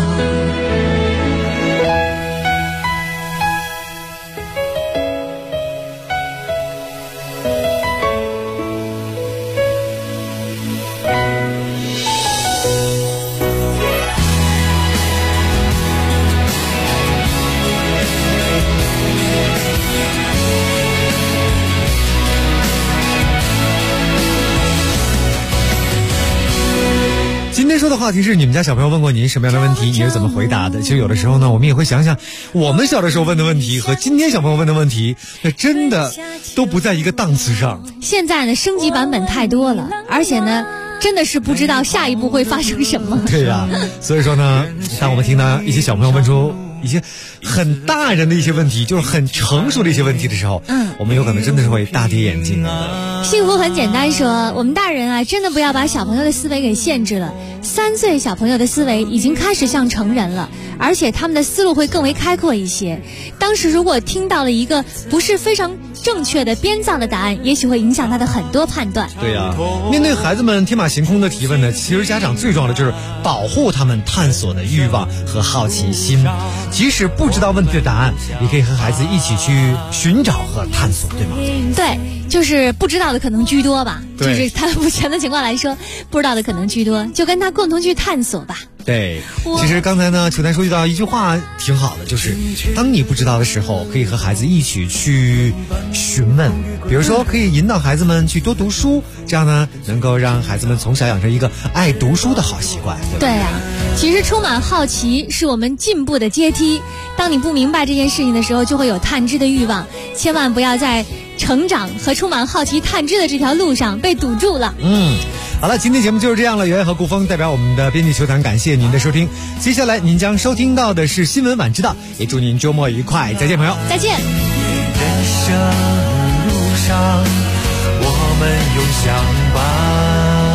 今天说的话题是你们家小朋友问过您什么样的问题，你是怎么回答的？其实有的时候呢，我们也会想想我们小的时候问的问题和今天小朋友问的问题，那真的都不在一个档次上。 现在呢，升级版本太多了，而且呢，真的是不知道下一步会发生什么。 对呀，所以说呢，当我们听到一些小朋友问出一些很大人的一些问题，就是很成熟的一些问题的时候，我们有可能真的是会大跌眼镜的。 幸福很简单说，我们大人啊，真的不要把小朋友的思维给限制了。3岁小朋友的思维已经开始像成人了，而且他们的思路会更为开阔一些。当时如果听到了一个不是非常正确的编造的答案，也许会影响他的很多判断。 对呀，面对孩子们天马行空的提问呢，其实家长最重要的就是保护他们探索的欲望和好奇心。即使不知道问题的答案，也可以和孩子一起去寻找和探索，对吗？ 对，就是不知道的可能居多吧。就是他目前的情况来说，不知道的可能居多，就跟他共同去探索吧。 对，其实刚才呢，球丹说到一句话挺好的，就是当你不知道的时候，可以和孩子一起去询问，比如说可以引导孩子们去多读书，这样呢，能够让孩子们从小养成一个爱读书的好习惯。 对啊，其实充满好奇是我们进步的阶梯。当你不明白这件事情的时候，就会有探知的欲望，千万不要在成长和充满好奇探知的这条路上被堵住了。 好了，今天节目就是这样了。圆圆和顾峰代表我们的编辑球坛感谢您的收听。接下来您将收听到的是新闻晚知道，也祝您周末愉快，再见朋友， 再见。 人生路上我们永相伴，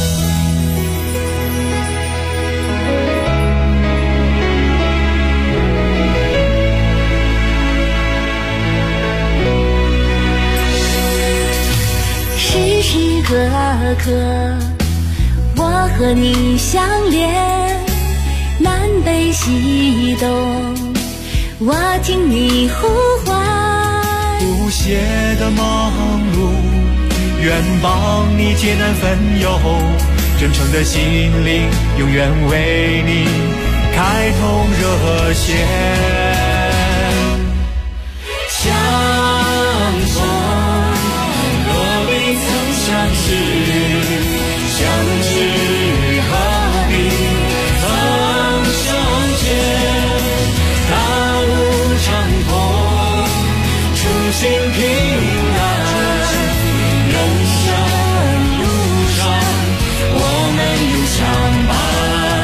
时时刻刻我和你相连，南北西东我听你呼唤， 不懈的忙碌愿帮你艰难分忧，真诚的心灵永远为你开通热线，相逢何必曾相识，相知何必曾相见，大路长空初心平安，人生路上我们永相伴，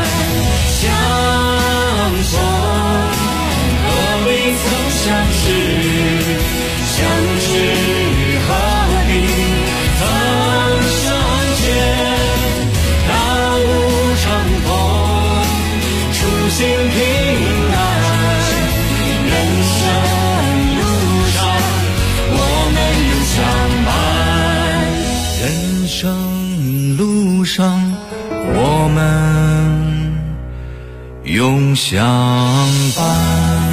相逢何必曾相识，相知何必曾相见，大路长空初心平安，人生路上我们永相伴，人生路上我们永相伴。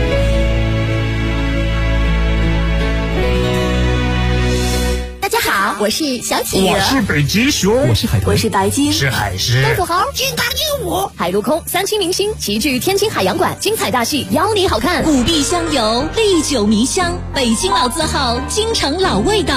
大家好， 我是小企鹅， 我是北极熊， 我是海豚， 我是白鲸， 是海狮， 豆腐猴，金刚鹦鹉，海陆空3栖明星齐聚天津海洋馆，精彩大戏邀你好看。 五碧香油，历久弥香，北京老字号，京城老味道。